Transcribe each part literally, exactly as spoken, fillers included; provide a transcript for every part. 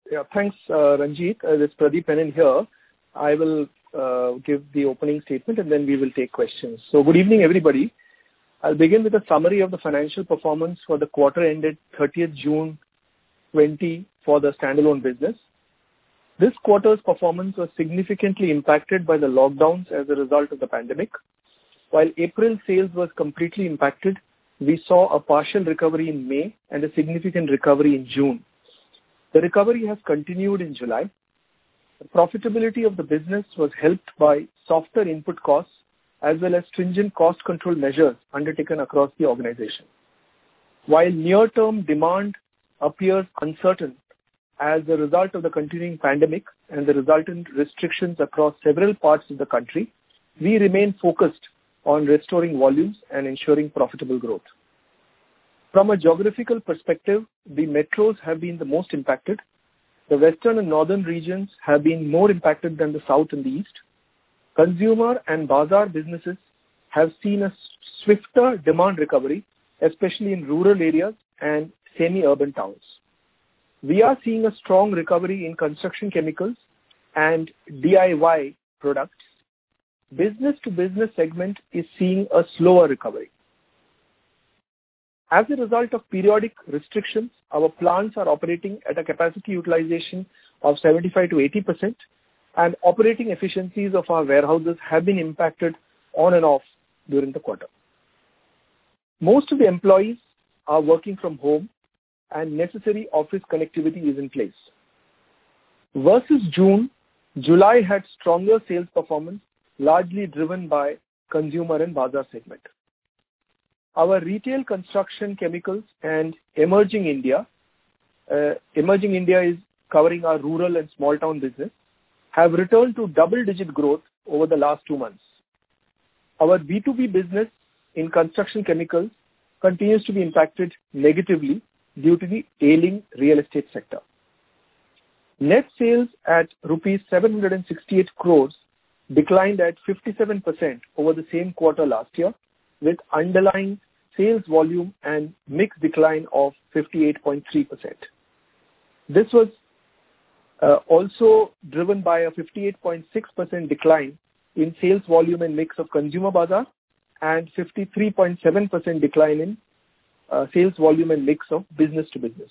Yeah, thanks, uh, Ranjit. Uh, this is Pradeep Menon here. I will uh, give the opening statement and then we will take questions. So good evening, everybody. I'll begin with a summary of the financial performance for the quarter ended thirtieth June twenty for the standalone business. This quarter's performance was significantly impacted by the lockdowns as a result of the pandemic. While April sales was completely impacted, we saw a partial recovery in May and a significant recovery in June. The recovery has continued in July. The profitability of the business was helped by softer input costs as well as stringent cost control measures undertaken across the organization. While near-term demand appears uncertain as a result of the continuing pandemic and the resultant restrictions across several parts of the country, we remain focused on restoring volumes and ensuring profitable growth. From a geographical perspective, the metros have been the most impacted. The western and northern regions have been more impacted than the south and the east. Consumer and bazaar businesses have seen a swifter demand recovery, especially in rural areas and semi-urban towns. We are seeing a strong recovery in construction chemicals and D I Y products. Business-to-business segment is seeing a slower recovery. As a result of periodic restrictions, our plants are operating at a capacity utilization of seventy-five to eighty percent, and operating efficiencies of our warehouses have been impacted on and off during the quarter. Most of the employees are working from home and necessary office connectivity is in place. Versus June, July had stronger sales performance, largely driven by consumer and bazaar segment. Our retail construction chemicals and emerging India, uh, emerging India is covering our rural and small town business, have returned to double-digit growth over the last two months. Our B two B business in construction chemicals continues to be impacted negatively due to the ailing real estate sector. Net sales at rupees seven hundred sixty-eight crores declined at fifty-seven percent over the same quarter last year, with underlying sales volume and mix decline of fifty-eight point three percent. This was uh, also driven by a fifty-eight point six percent decline in sales volume and mix of consumer bazaar and fifty-three point seven percent decline in uh, sales volume and mix of business to business.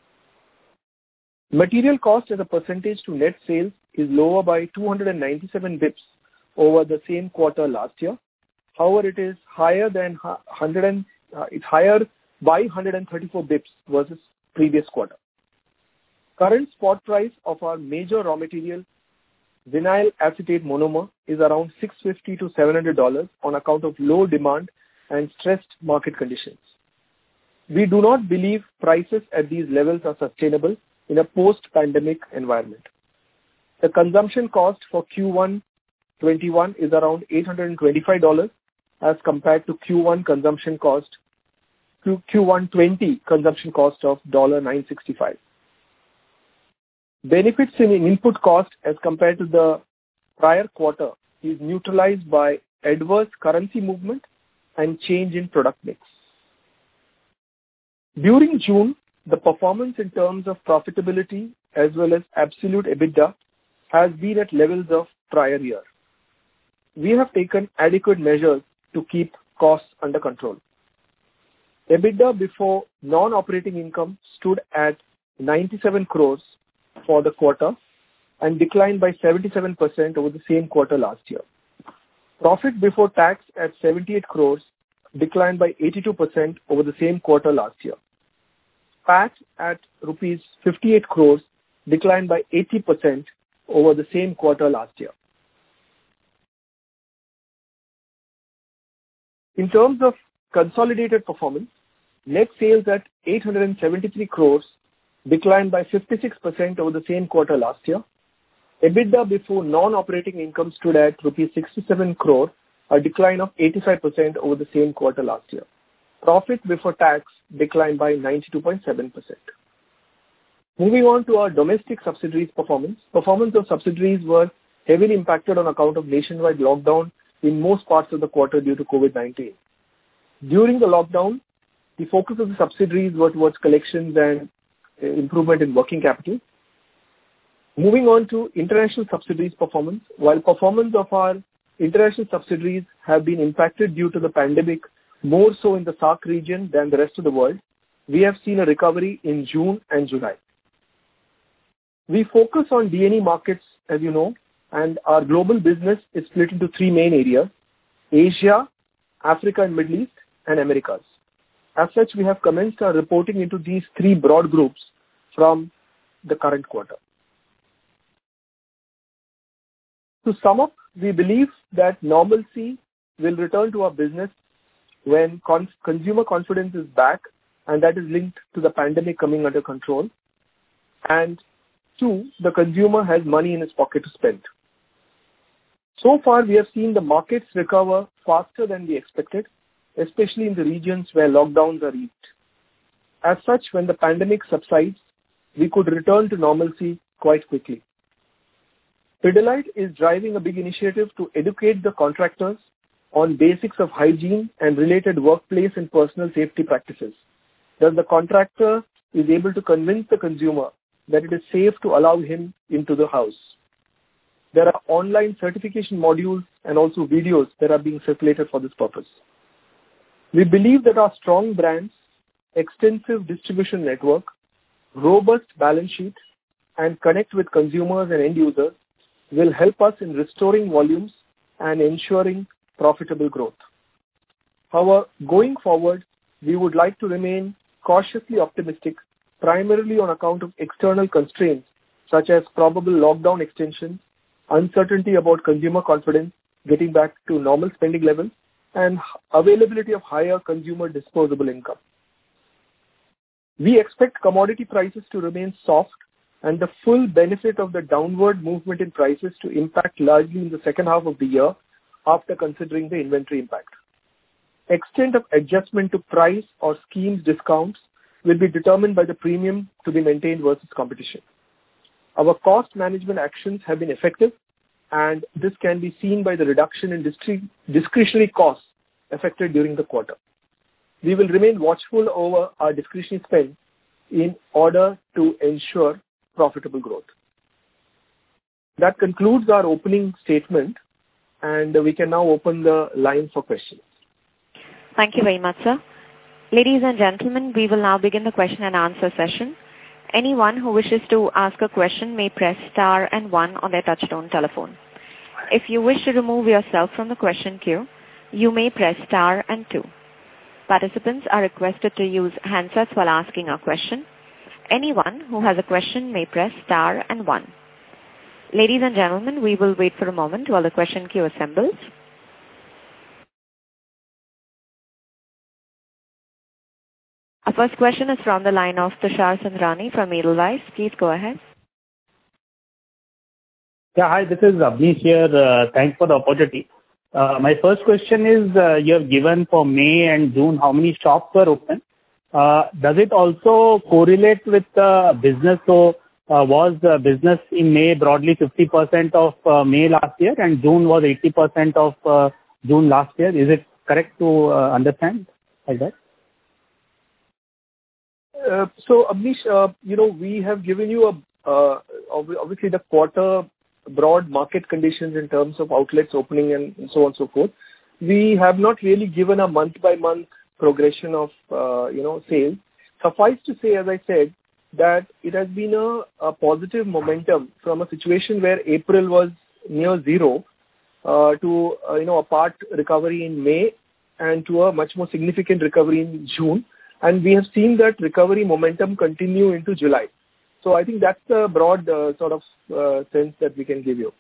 Material cost as a percentage to net sales is lower by two hundred ninety-seven basis points over the same quarter last year. However, it is higher than one hundred, uh, it's higher by one hundred thirty-four basis points versus previous quarter. Current spot price of our major raw material, vinyl acetate monomer, is around six hundred fifty to seven hundred dollars on account of low demand and stressed market conditions. We do not believe prices at these levels are sustainable in a post-pandemic environment. The consumption cost for Q one twenty-one is around eight hundred twenty-five dollars as compared to Q one consumption cost, Q one twenty consumption cost of nine hundred sixty-five dollars. Benefits in input cost as compared to the prior quarter is neutralized by adverse currency movement and change in product mix. During June, the performance in terms of profitability as well as absolute EBITDA has been at levels of prior year. We have taken adequate measures to keep costs under control. EBITDA before non-operating income stood at ninety-seven crores for the quarter and declined by seventy-seven percent over the same quarter last year. Profit before tax at seventy-eight crores declined by eighty-two percent over the same quarter last year. P A T at rupees fifty-eight crores declined by eighty percent over the same quarter last year. In terms of consolidated performance, net sales at eight hundred seventy-three crores declined by fifty-six percent over the same quarter last year. EBITDA before non-operating income stood at rupees sixty-seven crore, a decline of eighty-five percent over the same quarter last year. Profit before tax declined by ninety-two point seven percent. Moving on to our domestic subsidiaries performance. Performance of subsidiaries were heavily impacted on account of nationwide lockdown in most parts of the quarter due to COVID nineteen. During the lockdown, the focus of the subsidiaries were towards collections and improvement in working capital. Moving on to international subsidiaries performance. While performance of our international subsidiaries have been impacted due to the pandemic, more so in the S A A C region than the rest of the world, we have seen a recovery in June and July. We focus on D and E markets, as you know, and our global business is split into three main areas: Asia, Africa and Middle East, and Americas. As such, we have commenced our reporting into these three broad groups from the current quarter. To sum up, we believe that normalcy will return to our business when con- consumer confidence is back, and that is linked to the pandemic coming under control. And two, the consumer has money in his pocket to spend. So far, we have seen the markets recover faster than we expected, especially in the regions where lockdowns are eased. As such, when the pandemic subsides, we could return to normalcy quite quickly. Pidilite is driving a big initiative to educate the contractors on basics of hygiene and related workplace and personal safety practices. Thus, the contractor is able to convince the consumer that it is safe to allow him into the house. There are online certification modules and also videos that are being circulated for this purpose. We believe that our strong brands, extensive distribution network, robust balance sheet, and connect with consumers and end users will help us in restoring volumes and ensuring profitable growth. However, going forward, we would like to remain cautiously optimistic, primarily on account of external constraints such as probable lockdown extension, uncertainty about consumer confidence getting back to normal spending levels, and availability of higher consumer disposable income. We expect commodity prices to remain soft and the full benefit of the downward movement in prices to impact largely in the second half of the year after considering the inventory impact. Extent of adjustment to price or schemes discounts will be determined by the premium to be maintained versus competition. Our cost management actions have been effective, and this can be seen by the reduction in discretionary costs affected during the quarter. We will remain watchful over our discretionary spend in order to ensure profitable growth. That concludes our opening statement, and we can now open the line for questions. Thank you very much, sir. Ladies and gentlemen, we will now begin the question and answer session. Anyone who wishes to ask a question may press star and one on their touchtone telephone. If you wish to remove yourself from the question queue, you may press star and two. Participants are requested to use handsets while asking a question. Anyone who has a question may press star and one. Ladies and gentlemen, we will wait for a moment while the question queue assembles. Our first question is from the line of Tushar Sundrani from Edelweiss. Please go ahead. Yeah, hi, this is Abneesh here. Uh, thanks for the opportunity. Uh, my first question is, uh, you have given for May and June how many shops were open. Uh, does it also correlate with the business? So uh, was the business in May broadly fifty percent of uh, May last year and June was eighty percent of uh, June last year? Is it correct to uh, understand like that? Uh, so, Abneesh, uh, you know, we have given you a uh, obviously the quarter broad market conditions in terms of outlets opening and so on and so forth. We have not really given a month-by-month progression of, uh, you know, sales. Suffice to say, as I said, that it has been a, a positive momentum from a situation where April was near zero uh, to, uh, you know, a part recovery in May and to a much more significant recovery in June. And we have seen that recovery momentum continue into July. So I think that's the broad uh, sort of uh, sense that we can give you.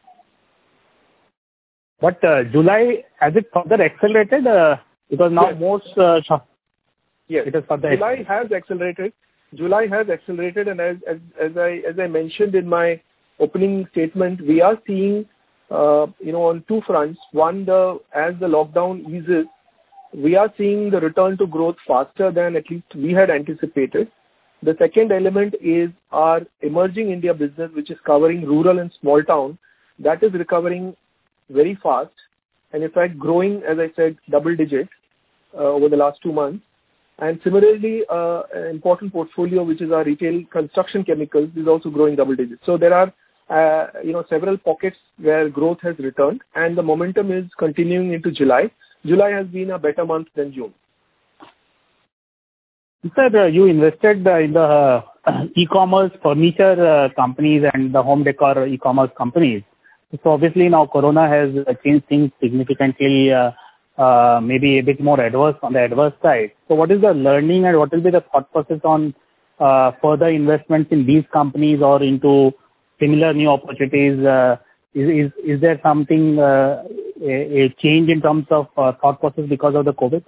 But uh, July, has it further accelerated? Uh, because now yes. most uh, shops. Yes, it is further July has accelerated. July has accelerated, and as, as as I as I mentioned in my opening statement, we are seeing, uh, you know, on two fronts. One, the as the lockdown eases, we are seeing the return to growth faster than at least we had anticipated. The second element is our emerging India business, which is covering rural and small town. That is recovering very fast and in fact growing, as I said, double digit uh, over the last two months. And similarly, uh, an important portfolio, which is our retail construction chemicals, is also growing double digits. So there are uh, you know, several pockets where growth has returned, and the momentum is continuing into July. July has been a better month than June. Sir, uh, you invested uh, in the uh, e-commerce furniture uh, companies and the home decor e-commerce companies. So obviously now Corona has changed things significantly, uh, uh, maybe a bit more adverse on the adverse side. So what is the learning and what will be the thought process on uh, further investments in these companies or into similar new opportunities? Uh, is, is is there something, uh, a, a change in terms of uh, thought process because of the COVID?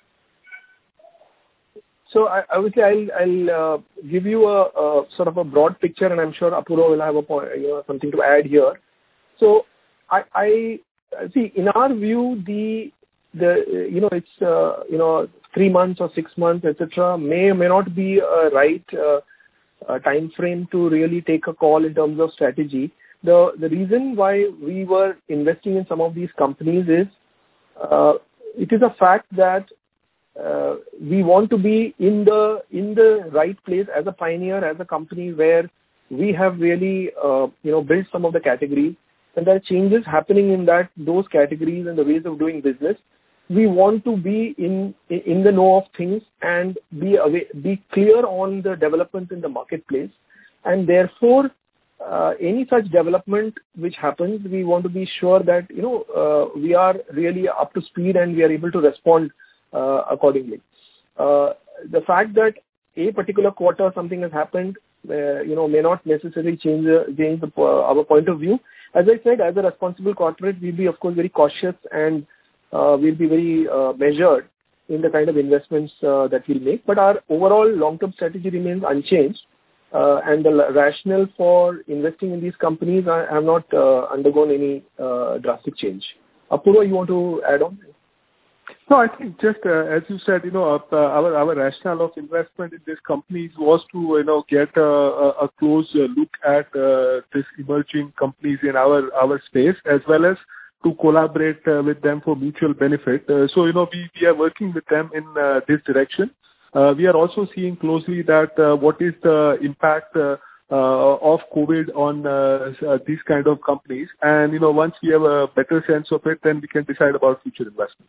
So I, obviously I'll, I'll uh, give you a, a sort of a broad picture, and I'm sure Apurva will have a point, you know, something to add here. So I, I see, in our view, the the you know it's uh, you know three months or six months, et cetera, may or may not be a right uh, uh, time frame to really take a call in terms of strategy. The the reason why we were investing in some of these companies is uh, it is a fact that uh, we want to be in the in the right place as a pioneer, as a company where we have really uh, you know built some of the categories, and there are changes happening in that those categories and the ways of doing business. We want to be in in the know of things and be away, be clear on the developments in the marketplace, and therefore uh, any such development which happens, we want to be sure that you know uh, we are really up to speed and we are able to respond uh, accordingly. Uh, the fact that a particular quarter something has happened, uh, you know, may not necessarily change uh, change the, uh, our point of view. As I said, as a responsible corporate, we'll be of course very cautious and Uh, we'll be very uh, measured in the kind of investments uh, that we'll make. But our overall long-term strategy remains unchanged, uh, and the rationale for investing in these companies are, have not uh, undergone any uh, drastic change. Apurva, you want to add on? No, I think just uh, as you said, you know, uh, our our rationale of investment in these companies was to you know get a, a close look at uh, these emerging companies in our our space, as well as to collaborate uh, with them for mutual benefit. Uh, so, you know, we, we are working with them in uh, this direction. Uh, we are also seeing closely that uh, what is the impact uh, uh, of COVID on uh, uh, these kind of companies. And, you know, once we have a better sense of it, then we can decide about future investments.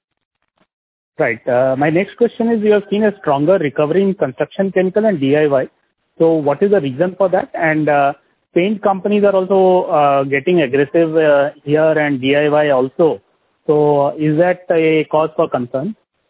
Right. Uh, my next question is, you have seen a stronger recovery in construction chemical and D I Y. So what is the reason for that? And uh, paint companies are also uh, getting aggressive uh, here, and D I Y also. So is that a cause for concern?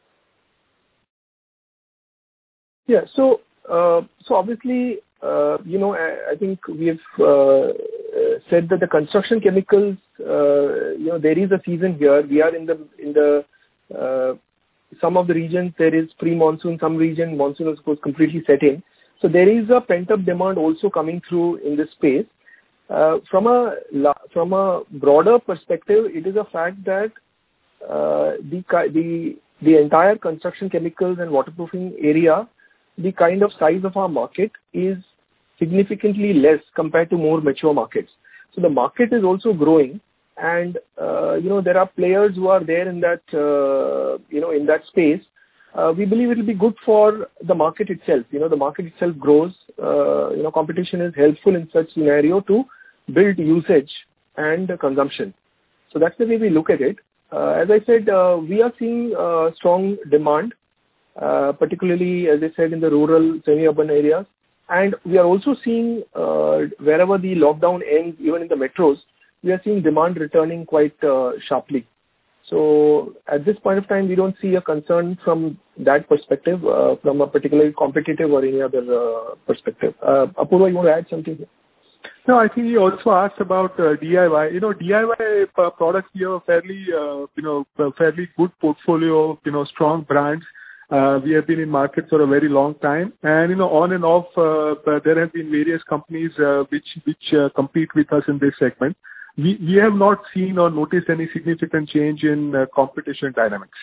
Yeah. So uh, so obviously, uh, you know, I, I think we have uh, said that the construction chemicals, uh, you know, there is a season here. We are in the in the uh, some of the regions there is pre-monsoon, some region monsoon is of course completely set in. So there is a pent-up demand also coming through in this space. Uh, from a from a broader perspective, it is a fact that uh, the the the entire construction chemicals and waterproofing area, the kind of size of our market is significantly less compared to more mature markets. So the market is also growing, and uh, you know there are players who are there in that uh, you know in that space. Uh, we believe it will be good for the market itself. You know, the market itself grows. Uh, you know, competition is helpful in such scenario to build usage and uh, consumption. So that's the way we look at it. Uh, as I said, uh, we are seeing uh, strong demand, uh, particularly, as I said, in the rural, semi-urban areas. And we are also seeing uh, wherever the lockdown ends, even in the metros, we are seeing demand returning quite uh, sharply. So at this point of time, we don't see a concern from that perspective, uh, from a particularly competitive or any other uh, perspective. Uh, Apurva, you want to add something here? No, I think you also asked about uh, D I Y. You know, D I Y uh, products, we have a fairly, uh, you know, a fairly good portfolio, you know, strong brands. Uh, we have been in market for a very long time, and you know, on and off, uh, there have been various companies uh, which which uh, compete with us in this segment. We we have not seen or noticed any significant change in uh, competition dynamics.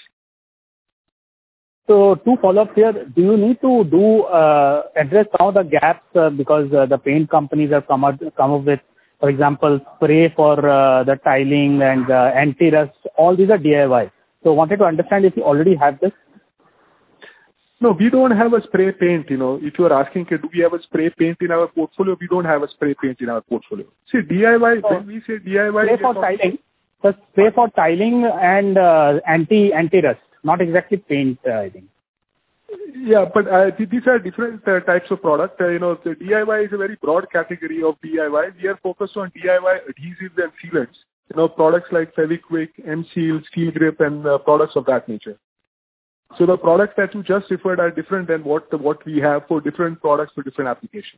So two follow-ups here. Do you need to do uh, address some of the gaps uh, because uh, the paint companies have come out come up with, for example, spray for uh, the tiling and uh, anti-rust. All these are D I Y. So wanted to understand if you already have this. No, we don't have a spray paint, you know. If you are asking, do we have a spray paint in our portfolio? We don't have a spray paint in our portfolio. See, D I Y, so when we say D I Y... Spray for tiling. So spray for tiling and uh, anti, anti-rust, not exactly paint, uh, I think. Yeah, but uh, these are different uh, types of product. Uh, you know, the D I Y is a very broad category of D I Y. We are focused on D I Y adhesives and sealants. You know, products like Fevikwik, M-Seal, Steel Grip, and uh, products of that nature. So the products that you just referred are different than what the, what we have for different products for different applications.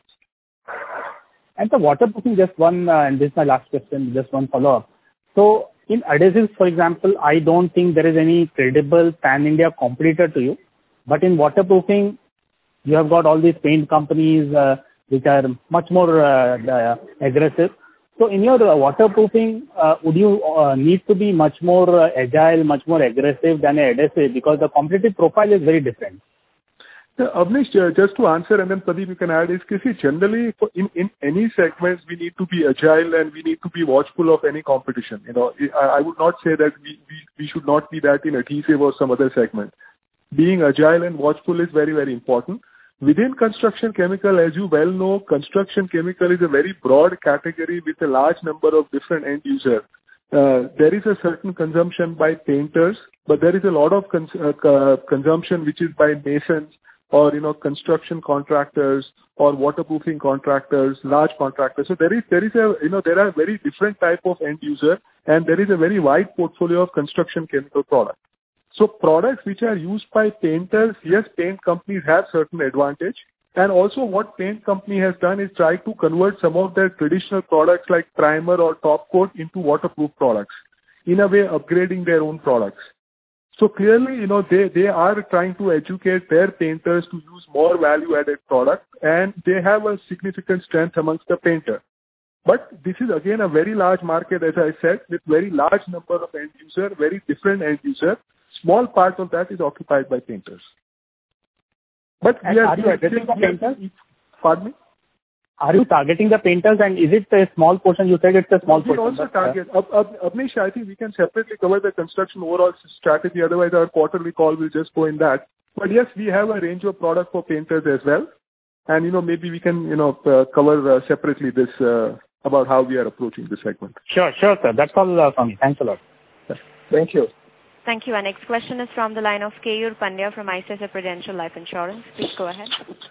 And the waterproofing, just one, uh, and this is my last question, just one follow-up. So in adhesives, for example, I don't think there is any credible pan-India competitor to you. But in waterproofing, you have got all these paint companies uh, which are much more uh, uh, aggressive. So in your uh, waterproofing, uh, would you uh, need to be much more uh, agile, much more aggressive than an adhesive, because the competitive profile is very different? Yeah, Avnish, uh, just to answer, and then Pradeep you can add, is see, generally for in, in any segments we need to be agile and we need to be watchful of any competition. You know, I, I would not say that we, we, we should not be that in adhesive or some other segment. Being agile and watchful is very, very important. Within construction chemical, as you well know, construction chemical is a very broad category with a large number of different end users. Uh, there is a certain consumption by painters, but there is a lot of cons- uh, consumption which is by masons or, you know, construction contractors or waterproofing contractors, large contractors. So there is, there is a, you know, there are very different type of end user, and there is a very wide portfolio of construction chemical products. So products which are used by painters, yes, paint companies have certain advantage. And also what paint company has done is try to convert some of their traditional products like primer or top coat into waterproof products, in a way upgrading their own products. So clearly, you know, they, they are trying to educate their painters to use more value-added product, and they have a significant strength amongst the painter. But this is again a very large market, as I said, with very large number of end user, very different end user. Small part of that is occupied by painters. But and we are, are you addressing the painters? Pardon me? Are you targeting the painters, and is it a small portion? You said it's a small we portion. We also target. Uh, Ab- Abneesh, I think we can separately cover the construction overall strategy. Otherwise, our quarterly call will just go in that. But yes, we have a range of product for painters as well. And, you know, maybe we can, you know, uh, cover uh, separately this uh, about how we are approaching this segment. Sure, sure, sir. That's all uh, from me. Thanks a lot. Thank you. Thank you. Our next question is from the line of Keyur Pandya from I C I C I Prudential Life Insurance. Please go ahead.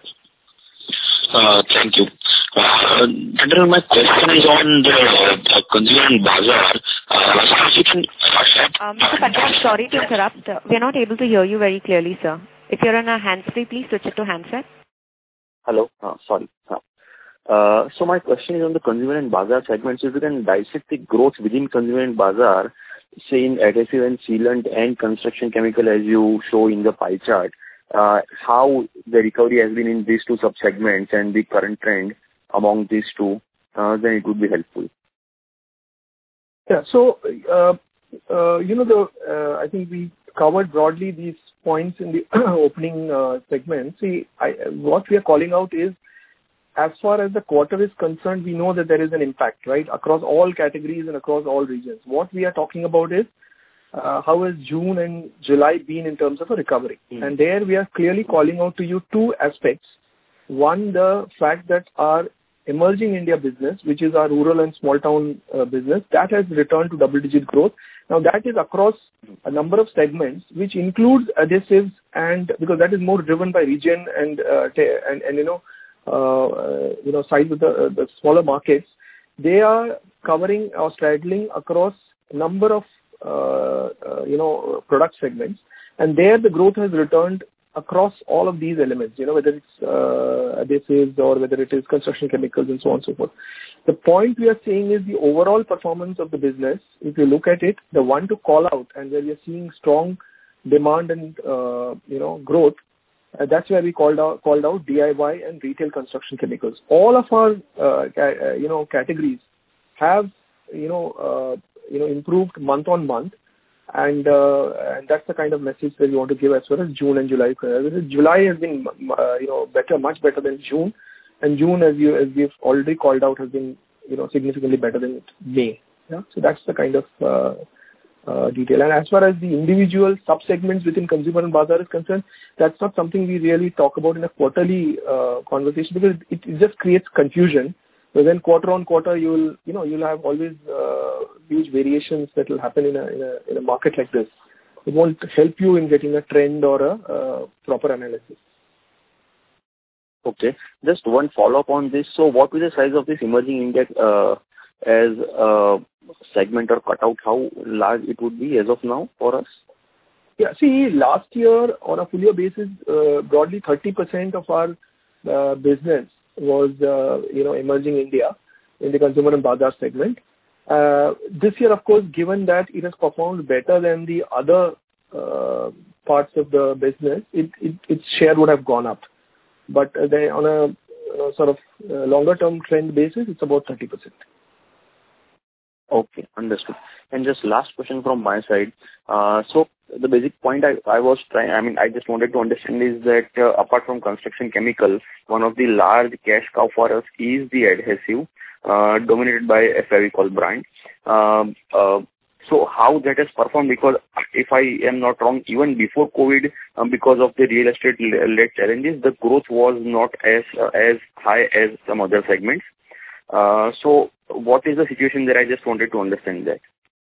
Uh, thank you. Uh, General, my question is on the uh, Consumer and Bazaar. Uh, so you can, uh, uh, Mister Pandya, I'm sorry to interrupt. Uh, we are not able to hear you very clearly, sir. If you're on a hands-free, please switch it to handset. Hello. Uh, sorry. Uh, uh, so my question is on the Consumer and Bazaar segment. So if you can dissect the growth within Consumer and Bazaar, say in adhesive and sealant and construction chemical as you show in the pie chart, uh, how the recovery has been in these two sub-segments and the current trend among these two, uh, then it would be helpful. Yeah, so, uh, uh, you know, the uh, I think we covered broadly these points in the opening uh, segment. See, I, what we are calling out is, as far as the quarter is concerned, we know that there is an impact, right, across all categories and across all regions. What we are talking about is uh, how has June and July been in terms of a recovery. Mm. And there we are clearly calling out to you two aspects. One, the fact that our emerging India business, which is our rural and small town uh, business, that has returned to double-digit growth. Now, that is across a number of segments, which includes adhesives, and because that is more driven by region and, uh, t- and, and you know, Uh, uh, you know, size of the, uh, the smaller markets, they are covering or straddling across a number of, uh, uh, you know, product segments. And there the growth has returned across all of these elements, you know, whether it's uh, adhesives or whether it is construction chemicals and so on and so forth. The point we are seeing is the overall performance of the business. If you look at it, the one to call out and where we are seeing strong demand and, uh, you know, growth, Uh, that's where we called out called out D I Y and retail construction chemicals. All of our uh, ca- uh, you know categories have you know uh, you know improved month on month, and uh, and that's the kind of message that we want to give as far as June and July. July has been uh, you know better, much better than June, and June, as you as we've already called out, has been you know significantly better than May. Yeah, so that's the kind of uh, uh, detail. And as far as the individual sub-segments within Consumer and Bazaar is concerned, that's not something we really talk about in a quarterly uh, conversation because it, it just creates confusion. So then quarter on quarter, you will, you know, you'll have always uh, huge variations that will happen in a, in a in a market like this. It won't help you in getting a trend or a uh, proper analysis. Okay. Just one follow-up on this. So what is the size of this emerging India uh, as a segment or cutout? How large it would be as of now for us? Yeah. See, last year on a full year basis, uh, broadly thirty percent of our uh, business was, uh, you know, emerging India in the Consumer and Bazaar segment. Uh, this year, of course, given that it has performed better than the other uh, parts of the business, it, it, its share would have gone up. But uh, they, on a you know, sort of uh, longer term trend basis, it's about thirty percent. Okay, understood. And just last question from my side. Uh, so the basic point I, I was trying, I mean, I just wanted to understand is that uh, apart from construction chemicals, one of the large cash cow for us is the adhesive, uh, dominated by a Fevicol brand. Um, uh, so how that has performed, because if I am not wrong, even before COVID, um, because of the real estate led challenges, the growth was not as uh, as high as some other segments. Uh, so what is the situation there? I just wanted to understand that.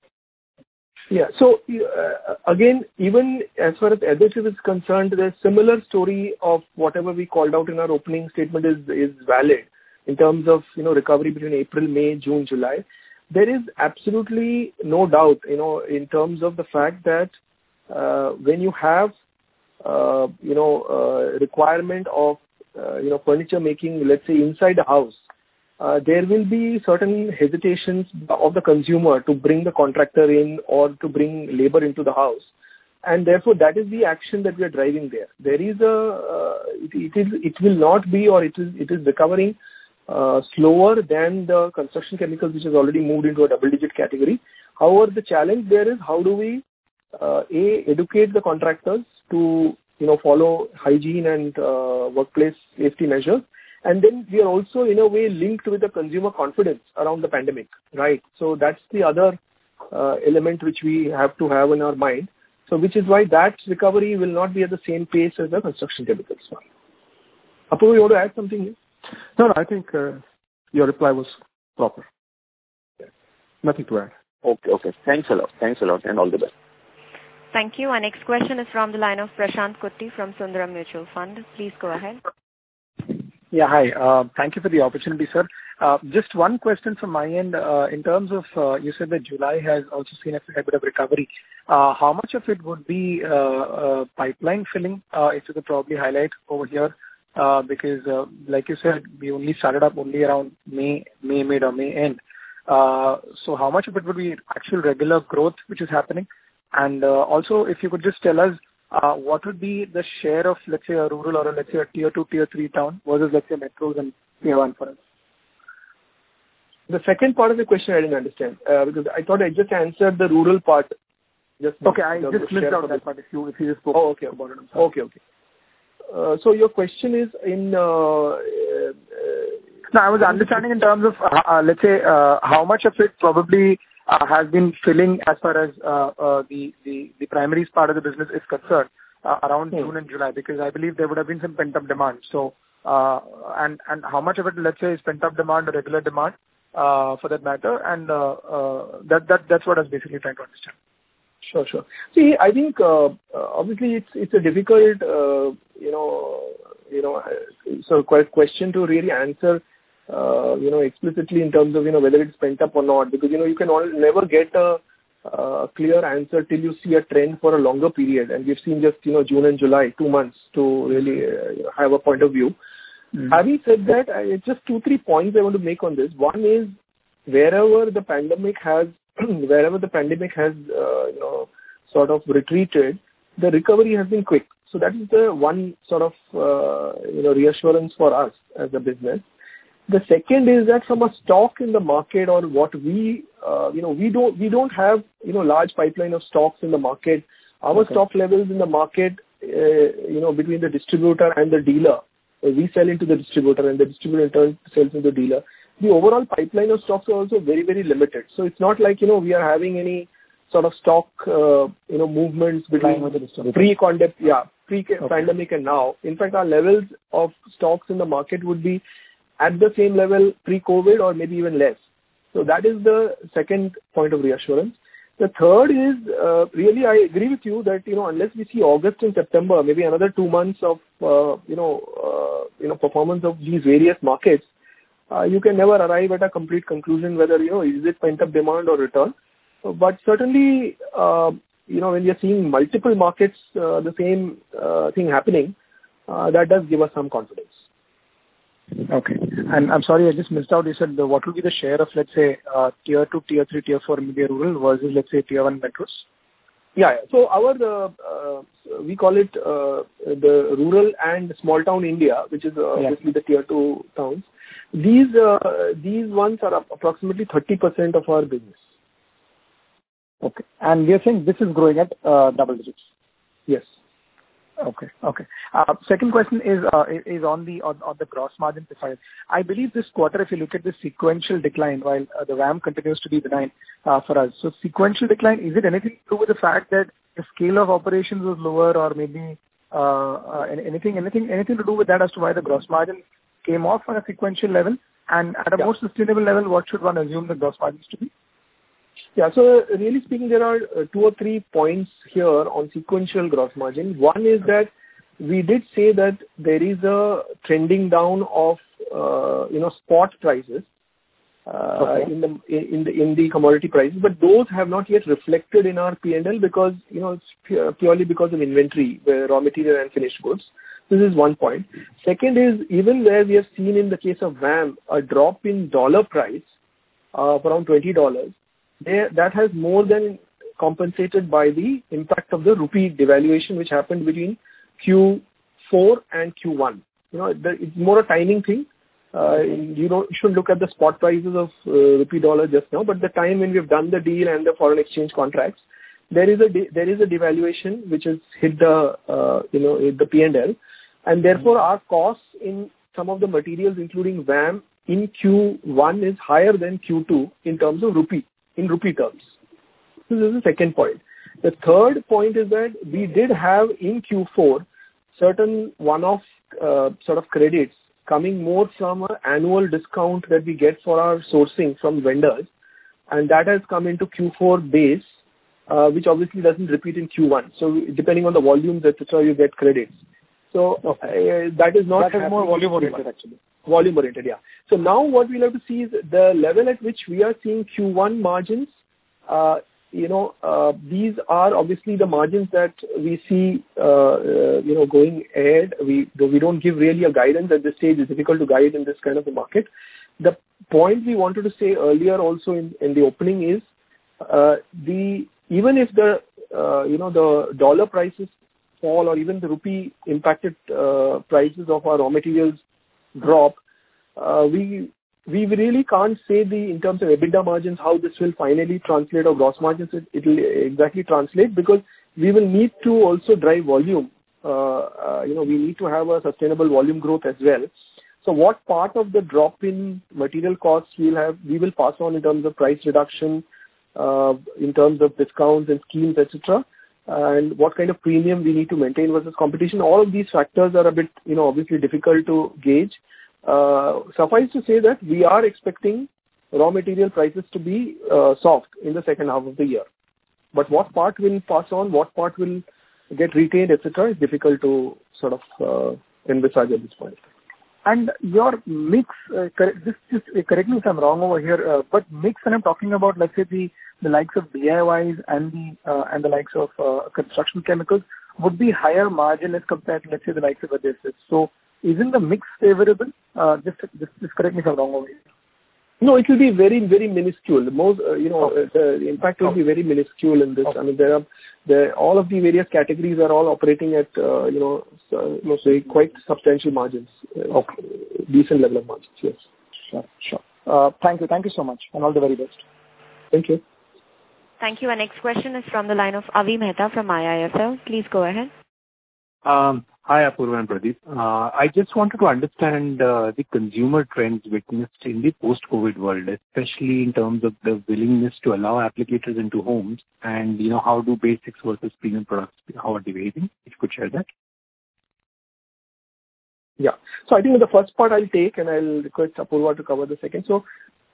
Yeah. So uh, again, even as far as adhesive is concerned, the similar story of whatever we called out in our opening statement is is valid in terms of, you know, recovery between April, May, June, July. There is absolutely no doubt, you know, in terms of the fact that uh, when you have, uh, you know, uh, requirement of, uh, you know, furniture making, let's say inside a house, Uh, there will be certain hesitations of the consumer to bring the contractor in or to bring labor into the house, and therefore that is the action that we are driving there. There is a uh, it, it is it will not be or it is it is recovering uh, slower than the construction chemicals, which has already moved into a double-digit category. However, the challenge there is how do we uh, a educate the contractors to you know follow hygiene and uh, workplace safety measures. And then we are also in a way linked with the consumer confidence around the pandemic, right? So that's the other uh, element which we have to have in our mind. So which is why that recovery will not be at the same pace as the construction chemicals one. Apu, you want to add something here? No, no, I think uh, your reply was proper. Yeah. Nothing to add. Okay, okay. Thanks a lot. Thanks a lot and all the best. Thank you. Our next question is from the line of Prashant Kutty from Sundaram Mutual Fund. Please go ahead. Yeah, hi. Uh, thank you for the opportunity, sir. Uh, just one question from my end. Uh, in terms of, uh, you said that July has also seen a fair bit of recovery. Uh, how much of it would be uh, uh, pipeline filling, uh, if you could probably highlight over here? Uh, because, uh, like you said, we only started up only around May, May mid or May end. Uh, so how much of it would be actual regular growth which is happening? And uh, also, if you could just tell us, Uh, what would be the share of, let's say, a rural or a, let's say, a tier two, tier three town versus, let's say, metros and tier one for us? The second part of the question I didn't understand uh, because I thought I just answered the rural part. Just okay, I just missed out that part. If you if you just spoke oh, okay. about it. Okay, okay. Uh, so your question is in. Uh, uh, no, I was understanding in terms of, uh, uh, let's say, uh, how much of it probably Uh, has been filling as far as uh, uh, the, the the primaries part of the business is concerned uh, around hmm. June and July, because I believe there would have been some pent up demand. So uh, and and how much of it, let's say, is pent up demand or regular demand uh, for that matter, and uh, uh, that that that's what I was basically trying to understand. Sure, sure. See, I think uh, obviously it's it's a difficult uh, you know you know so question to really answer. Uh, you know, explicitly in terms of, you know, whether it's pent up or not, because, you know, you can all, never get a, a clear answer till you see a trend for a longer period. And we've seen just, you know, June and July, two months to really uh, have a point of view. Mm-hmm. Having said that, I, just two, three points I want to make on this. One is wherever the pandemic has, wherever the pandemic has, uh, you know, sort of retreated, the recovery has been quick. So that is the one sort of, uh, you know, reassurance for us as a business. The second is that from a stock in the market or what we, uh, you know, we don't we don't have, you know, large pipeline of stocks in the market. Our okay. stock levels in the market, uh, you know, between the distributor and the dealer, we sell into the distributor and the distributor in turn sells into the dealer. The overall pipeline of stocks are also very, very limited. So it's not like, you know, we are having any sort of stock, uh, you know, movements between pre-pandemic, yeah, pre-pandemic okay. and now. In fact, our levels of stocks in the market would be at the same level pre-COVID or maybe even less. So that is the second point of reassurance. The third is, uh, really, I agree with you that, you know, unless we see August and September, maybe another two months of, uh, you know, uh, you know, performance of these various markets, uh, you can never arrive at a complete conclusion whether, you know, is it pent-up demand or return. But certainly, uh, you know, when we are seeing multiple markets, uh, the same uh, thing happening, uh, that does give us some confidence. Okay. And I'm sorry, I just missed out. You said the, what will be the share of, let's say, uh, tier two, tier three, tier four media rural versus, let's say, tier one metros? Yeah. yeah. So our, uh, uh, we call it uh, the rural and small town India, which is uh, yeah. obviously the tier two towns. These, uh, these ones are approximately thirty percent of our business. Okay. And we are saying this is growing at uh, double digits? Yes. Okay. Okay. Uh, second question is uh, is on the on, on the gross margin profile. I believe this quarter, if you look at the sequential decline, while uh, the R A M continues to be benign uh, for us. So sequential decline, is it anything to do with the fact that the scale of operations was lower, or maybe uh, uh, anything anything anything to do with that as to why the gross margin came off on a sequential level? And at a yeah. more sustainable level, what should one assume the gross margins to be? Yeah. So really speaking, there are uh, two or three points here on sequential gross margin. One is that we did say that there is a trending down of, uh, you know, spot prices uh, okay. in the in the in the commodity prices, but those have not yet reflected in our P and L because, you know, it's purely because of inventory, where raw material and finished goods. This is one point. Second is, even where we have seen in the case of V A M a drop in dollar price uh, of around twenty dollars. There, that has more than compensated by the impact of the rupee devaluation, which happened between Q four and Q one. You know, the, it's more a timing thing. Uh, you know, you shouldn't look at the spot prices of uh, rupee dollar just now, but the time when we've done the deal and the foreign exchange contracts, there is a de- there is a devaluation which has hit the uh, you know the P and L, and therefore our costs in some of the materials, including V A M, in Q one is higher than Q two in terms of rupee. In rupee terms. This is the second point. The third point is that we did have in Q four certain one-off uh, sort of credits coming more from an annual discount that we get for our sourcing from vendors, and that has come into Q four base, uh, which obviously doesn't repeat in Q one. So depending on the volumes, et cetera, you get credits. So uh, that is not that is more volume oriented actually. Volume oriented, yeah. So now what we'll have to see is the level at which we are seeing Q one margins. Uh, you know, uh, these are obviously the margins that we see, uh, uh, you know, going ahead. We we don't give really a guidance at this stage. It's difficult to guide in this kind of a market. The point we wanted to say earlier also in, in the opening is uh, the even if the uh, you know the dollar prices fall or even the rupee impacted uh, prices of our raw materials drop, uh, we we really can't say the in terms of EBITDA margins how this will finally translate or gross margins it, it will exactly translate, because we will need to also drive volume. Uh, uh, you know, we need to have a sustainable volume growth as well. So what part of the drop in material costs we'll have, we will pass on in terms of price reduction, uh, in terms of discounts and schemes, et cetera, and what kind of premium we need to maintain versus competition. All of these factors are a bit, you know, obviously difficult to gauge. Uh, suffice to say that we are expecting raw material prices to be uh, soft in the second half of the year. But what part will pass on, what part will get retained, et cetera, is difficult to sort of uh, envisage at this point. And your mix, uh, correct, this, just uh, correct me if I'm wrong over here, uh, but mix, and I'm talking about, let's say, the, the likes of D I Ys and the uh, and the likes of uh, construction chemicals would be higher margin as compared to, let's say, the likes of adhesives. So, isn't the mix favorable? Uh, just, just, just correct me if I'm wrong over here. No, it will be very, very minuscule. The most, uh, you know, oh. the impact will oh. be very minuscule in this. Oh. I mean, there are, there, all of the various categories are all operating at, uh, you know, so, you know, so quite substantial margins. Uh, okay. Decent level of margins, yes. Sure, sure. Uh, thank you. Thank you so much, and all the very best. Thank you. Thank you. Our next question is from the line of Avi Mehta from I I F L. Please go ahead. Um, Hi, Apurva and Pradeep. Uh, I just wanted to understand uh, the consumer trends witnessed in the post-COVID world, especially in terms of the willingness to allow applicators into homes and, you know, how do basics versus premium products, how are they behaving? If you could share that. Yeah. So I think the first part I'll take and I'll request Apurva to cover the second. So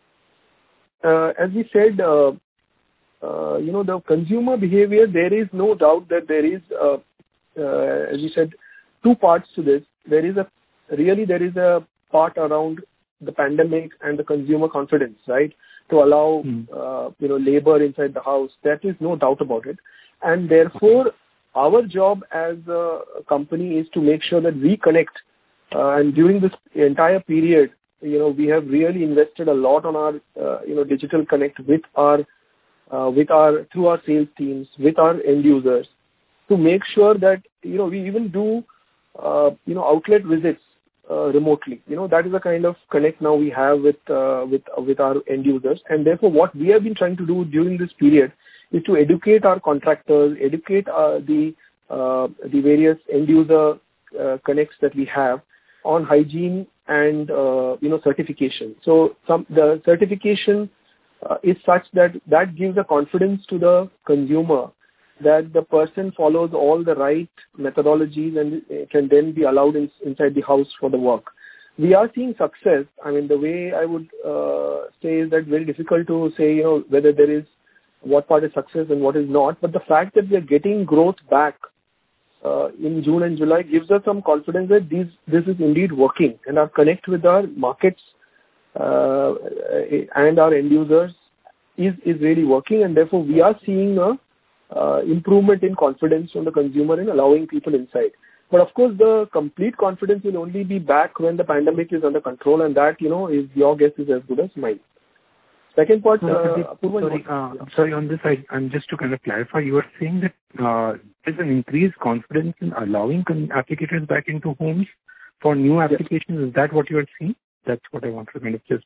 uh, as we said, uh, uh, you know, the consumer behavior, there is no doubt that there is, uh, uh, as you said, two parts to this. There is a, really there is a part around the pandemic and the consumer confidence, right? To allow, mm. uh, you know, labor inside the house. That is no doubt about it. And therefore, our job as a company is to make sure that we connect. Uh, and during this entire period, you know, we have really invested a lot on our, uh, you know, digital connect with our, uh, with our, through our sales teams, with our end users, to make sure that, you know, we even do Uh, you know, outlet visits uh, remotely. You know, that is the kind of connect now we have with uh, with uh, with our end users. And therefore, what we have been trying to do during this period is to educate our contractors, educate uh, the uh, the various end user uh, connects that we have on hygiene and uh, you know certification. So, some the certification uh, is such that that gives a confidence to the consumer that the person follows all the right methodologies and can then be allowed in, inside the house for the work. We are seeing success. I mean, the way I would uh, say is that very difficult to say, you know, whether there is what part is success and what is not. But the fact that we are getting growth back uh, in June and July gives us some confidence that these, this is indeed working, and our connect with our markets uh, and our end users is, is really working, and therefore we are seeing a Uh, improvement in confidence from the consumer in allowing people inside. But of course, the complete confidence will only be back when the pandemic is under control, and that, you know, is your guess is as good as mine. Second part, no, uh, Apurva, sorry, uh, yeah. sorry, on this, I, I'm just to kind of clarify, you are saying that uh, there's an increased confidence in allowing con- applicators back into homes for new applications. Yes. Is that what you are seeing? That's what I want to kind of just...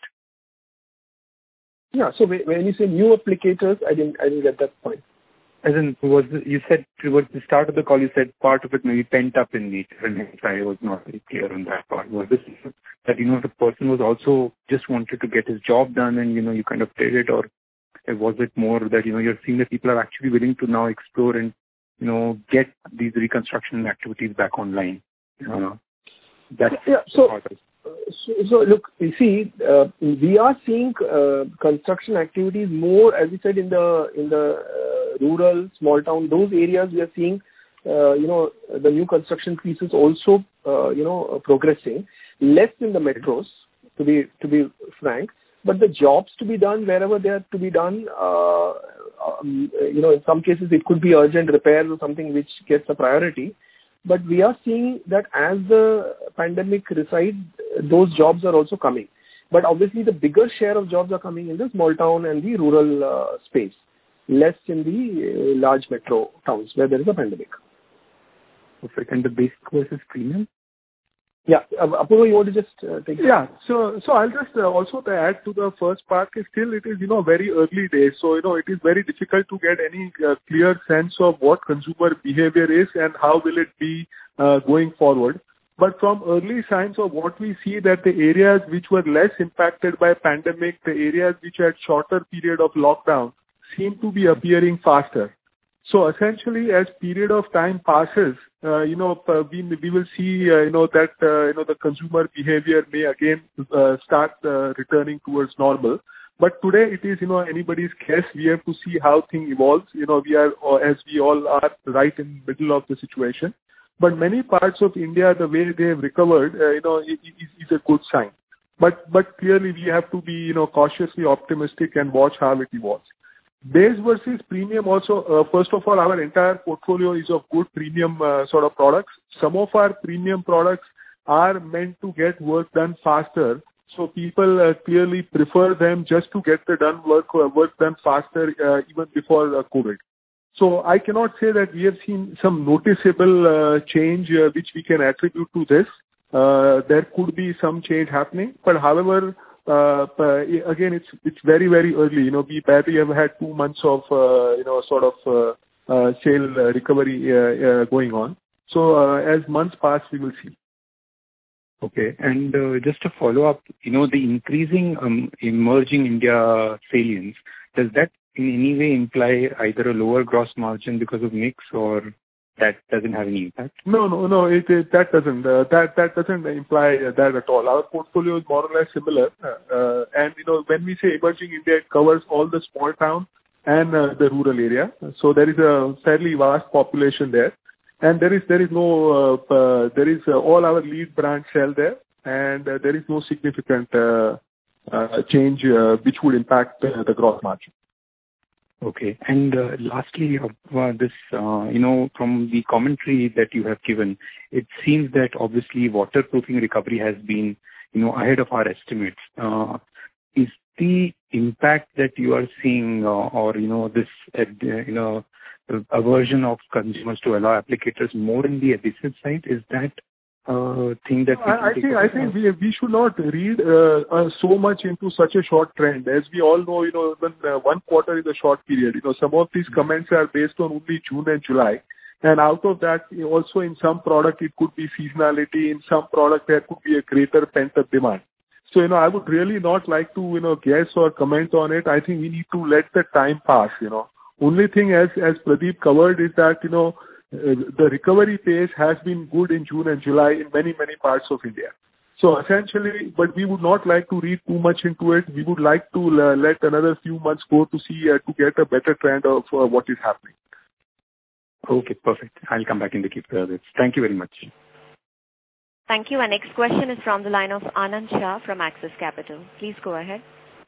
Yeah, so when you say new applicators, I didn't, I didn't get that point. As in, was the, you said towards the start of the call, you said part of it maybe pent up in need, and I was not very clear on that part. Was this that, you know, the person was also just wanted to get his job done and, you know, you kind of did it, or was it more that, you know, you're seeing that people are actually willing to now explore and, you know, get these reconstruction activities back online? Uh, that's yeah, so, so, so look, you see, uh, we are seeing uh, construction activities more, as we said, in the in the uh, rural, small town, those areas we are seeing, uh, you know, the new construction pieces also, uh, you know, progressing. Less in the metros, to be to be frank, but the jobs to be done wherever they are to be done, uh, um, you know, in some cases it could be urgent repairs or something which gets a priority. But we are seeing that as the pandemic recedes, those jobs are also coming. But obviously the bigger share of jobs are coming in the small town and the rural uh, space, less in the uh, large metro towns where there is a pandemic. Perfect. And the basic versus premium? Yeah. Uh, Apurva, you want to just uh, take Yeah. So, so I'll just uh, also add to the first part, is still it is, you know, very early days. So, you know, it is very difficult to get any uh, clear sense of what consumer behavior is and how will it be uh, going forward. But from early signs of what we see, that the areas which were less impacted by pandemic, the areas which had shorter period of lockdown, seem to be appearing faster. So essentially, as period of time passes, uh, you know, uh, we we will see, uh, you know, that uh, you know the consumer behavior may again uh, start uh, returning towards normal. But today it is, you know, anybody's guess. We have to see how thing evolves. You know, we are, as we all are, right in the middle of the situation. But many parts of India, the way they have recovered, uh, you know, is, is a good sign. But but clearly we have to be, you know, cautiously optimistic and watch how it evolves. Base versus premium also, uh, first of all, our entire portfolio is of good premium uh, sort of products. Some of our premium products are meant to get work done faster. So people uh, clearly prefer them just to get the done work, uh, work done faster uh, even before uh, COVID. So I cannot say that we have seen some noticeable uh, change uh, which we can attribute to this. Uh, there could be some change happening, but however, Uh, again, it's it's very, very early. You know, we barely have had two months of, uh, you know, sort of uh, uh, sale uh, recovery uh, uh, going on. So uh, as months pass, we will see. Okay. And uh, just to follow up, you know, the increasing um, emerging India salience, does that in any way imply either a lower gross margin because of mix, or that doesn't have any impact? No, no, no, it, it that doesn't uh, that that doesn't imply uh, that at all. Our portfolio is more or less similar, uh, uh, and you know, when we say emerging India, it covers all the small town and uh, the rural area. So there is a fairly vast population there, and there is there is no uh, uh, there is uh, all our lead brands sell there, and uh, there is no significant uh, uh, change uh, which would impact uh, the gross margin. Okay. And uh, lastly, uh, this, uh, you know, from the commentary that you have given, it seems that obviously waterproofing recovery has been, you know, ahead of our estimates. Uh, is the impact that you are seeing, uh, or, you know, this, uh, you know, aversion of consumers to allow applicators more in the adhesive side, is that uh, thing that we I, I think I think we we should not read uh, uh, so much into such a short trend. As we all know, you know, when uh, one quarter is a short period. You know, some of these comments are based on only June and July, and out of that, also in some product it could be seasonality. In some product there could be a greater pent-up demand. So you know, I would really not like to you know guess or comment on it. I think we need to let the time pass. You know, only thing as as Pradeep covered is that you know. Uh, the recovery pace has been good in June and July in many, many parts of India. So essentially, but we would not like to read too much into it. We would like to uh, let another few months go to see, uh, to get a better trend of uh, what is happening. Okay, perfect. I'll come back in the queue for this. Thank you very much. Thank you. Our next question is from the line of Anand Shah from Axis Capital. Please go ahead.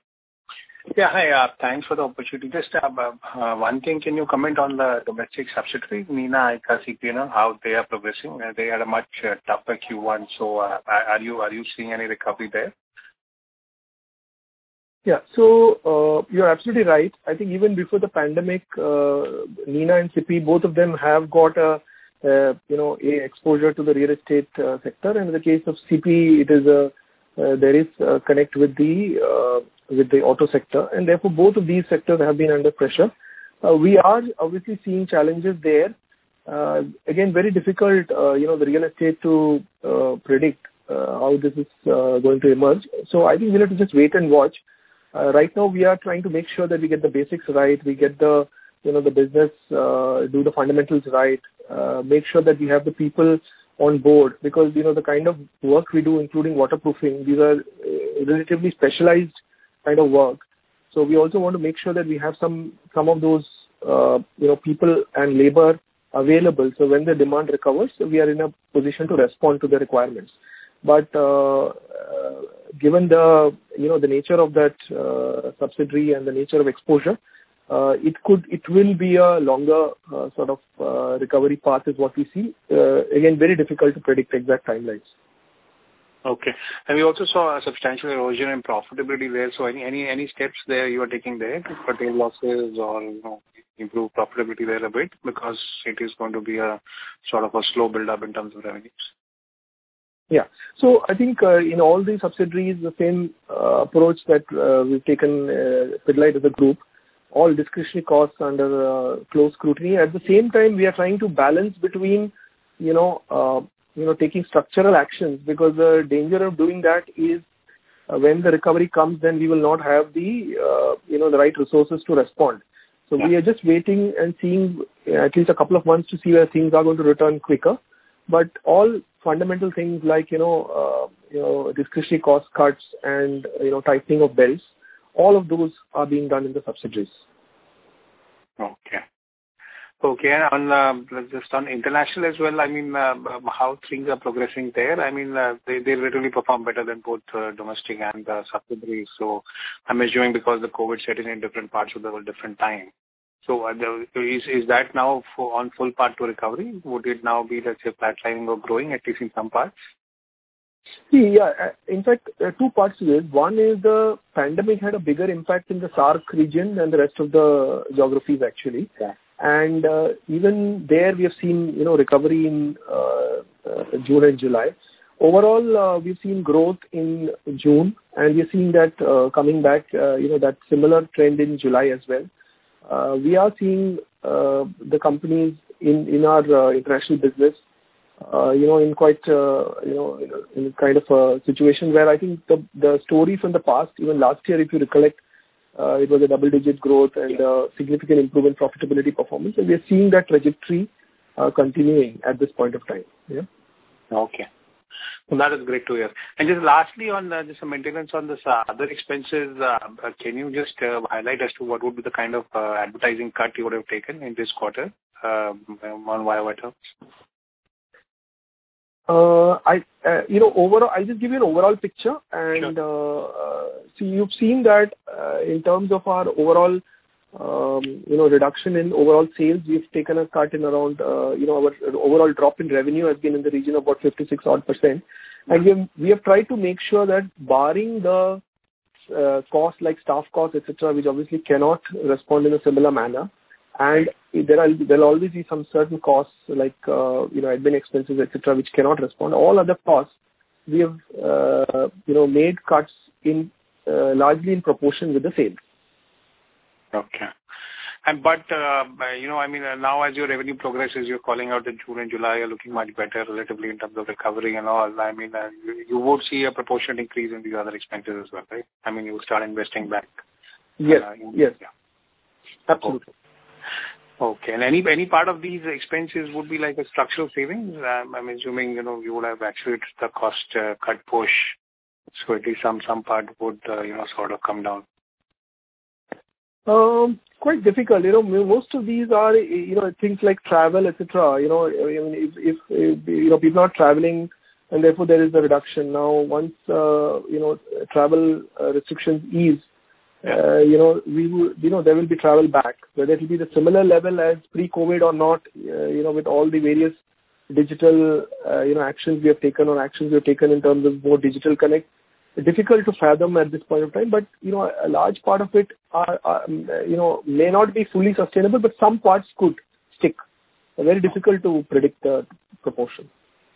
Yeah, hi. Uh, thanks for the opportunity. Just uh, uh, one thing, can you comment on the domestic subsidiary, Nina ICA C P, you know, how they are progressing? Uh, they had a much uh, tougher Q one, so uh, are you are you seeing any recovery there? Yeah, so uh, you're absolutely right. I think even before the pandemic, uh, Nina and C P, both of them have got a uh, you know a exposure to the real estate uh, sector. And in the case of C P, it is a uh, there is a connect with the uh, with the auto sector, and therefore both of these sectors have been under pressure. Uh, we are obviously seeing challenges there. Uh, again, very difficult, uh, you know, the real estate to uh, predict uh, how this is uh, going to emerge. So I think we'll have to just wait and watch. Uh, right now, we are trying to make sure that we get the basics right, we get the, you know, the business, uh, do the fundamentals right, uh, make sure that we have the people on board, because, you know, the kind of work we do, including waterproofing, these are uh, relatively specialized kind of work. So we also want to make sure that we have some some of those uh, you know people and labor available. So when the demand recovers, we are in a position to respond to the requirements. But uh, uh, given the you know the nature of that uh, subsidiary and the nature of exposure, uh, it could it will be a longer uh, sort of uh, recovery path is what we see. Uh, again, very difficult to predict exact timelines. Okay. And we also saw a substantial erosion in profitability there. So any any any steps there you are taking there to curtail losses or you know improve profitability there a bit, because it is going to be a sort of a slow build up in terms of revenues? Yeah. So I think uh, in all the subsidiaries, the same uh, approach that uh, we've taken uh, Pidilite as a group, all discretionary costs under uh, close scrutiny. At the same time, we are trying to balance between, you know, uh, you know, taking structural actions, because the danger of doing that is uh, when the recovery comes, then we will not have the, uh, you know, the right resources to respond. So yeah. we are just waiting and seeing uh, at least a couple of months to see where things are going to return quicker. But all fundamental things like, you know, uh, you know, discretionary cost cuts and, you know, tightening of belts, all of those are being done in the subsidiaries. Okay. Okay, and on uh, just on international as well, I mean, uh, how things are progressing there? I mean, uh, they they literally perform better than both uh, domestic and uh, subsidiaries. So I'm assuming because the COVID set in in different parts of the world, different time. So uh, the, is is that now for, on full path to recovery? Would it now be, let's say, flatlining or growing, at least in some parts? See, yeah, in fact, uh, two parts to this. One is the pandemic had a bigger impact in the SAARC region than the rest of the geographies, actually. Yeah. And uh, even there, we have seen, you know, recovery in uh, uh, June and July. Overall, uh, we've seen growth in June, and we're seeing that uh, coming back, uh, you know, that similar trend in July as well. Uh, we are seeing uh, the companies in, in our uh, international business uh, you know, in quite, uh, you know, in kind of a situation where I think the the story from the past, even last year, if you recollect, uh, it was a double-digit growth and uh, significant improvement in profitability performance, and we are seeing that trajectory uh, continuing at this point of time. Yeah. Okay. Well, that is great to hear. And just lastly, on uh, just a maintenance on this uh, other expenses, uh, uh, can you just uh, highlight as to what would be the kind of uh, advertising cut you would have taken in this quarter uh, on Y O Y terms? Uh, I, uh, you know, overall, I'll just give you an overall picture. And sure. uh, uh, see, you've seen that uh, in terms of our overall, um, you know, reduction in overall sales, we've taken a cut in around, uh, you know, our overall drop in revenue has been in the region of about fifty-six odd percent. Yeah. And we have, we have tried to make sure that barring the uh, costs like staff costs, et cetera, which obviously cannot respond in a similar manner, and there are there'll always be some certain costs like uh, you know admin expenses, et cetera, which cannot respond. All other costs we have uh, you know made cuts in uh, largely in proportion with the sales. Okay. And but uh, you know I mean uh, now as your revenue progresses, you're calling out that June and July are looking much better relatively in terms of recovery and all. I mean uh, you, you would see a proportionate increase in the other expenses as well, right? I mean you will start investing back. Yes. Uh, in, yes. Yeah. Absolutely. Okay. And any any part of these expenses would be like a structural savings? Um, I'm assuming, you know, you would have accelerated the cost uh, cut push, so at least some some part would, uh, you know, sort of come down. Um, quite difficult. You know, most of these are, you know, things like travel, et cetera. You know, I mean, if, if, if you know people are traveling, and therefore there is a reduction. Now, once uh, you know travel uh, restrictions ease, Uh, you know, we will, you know, there will be travel back. Whether it will be the similar level as pre-COVID or not, uh, you know, with all the various digital, uh, you know, actions we have taken or actions we have taken in terms of more digital connect, difficult to fathom at this point of time. But, you know, a large part of it are, are you know, may not be fully sustainable, but some parts could stick. Very difficult to predict the proportion.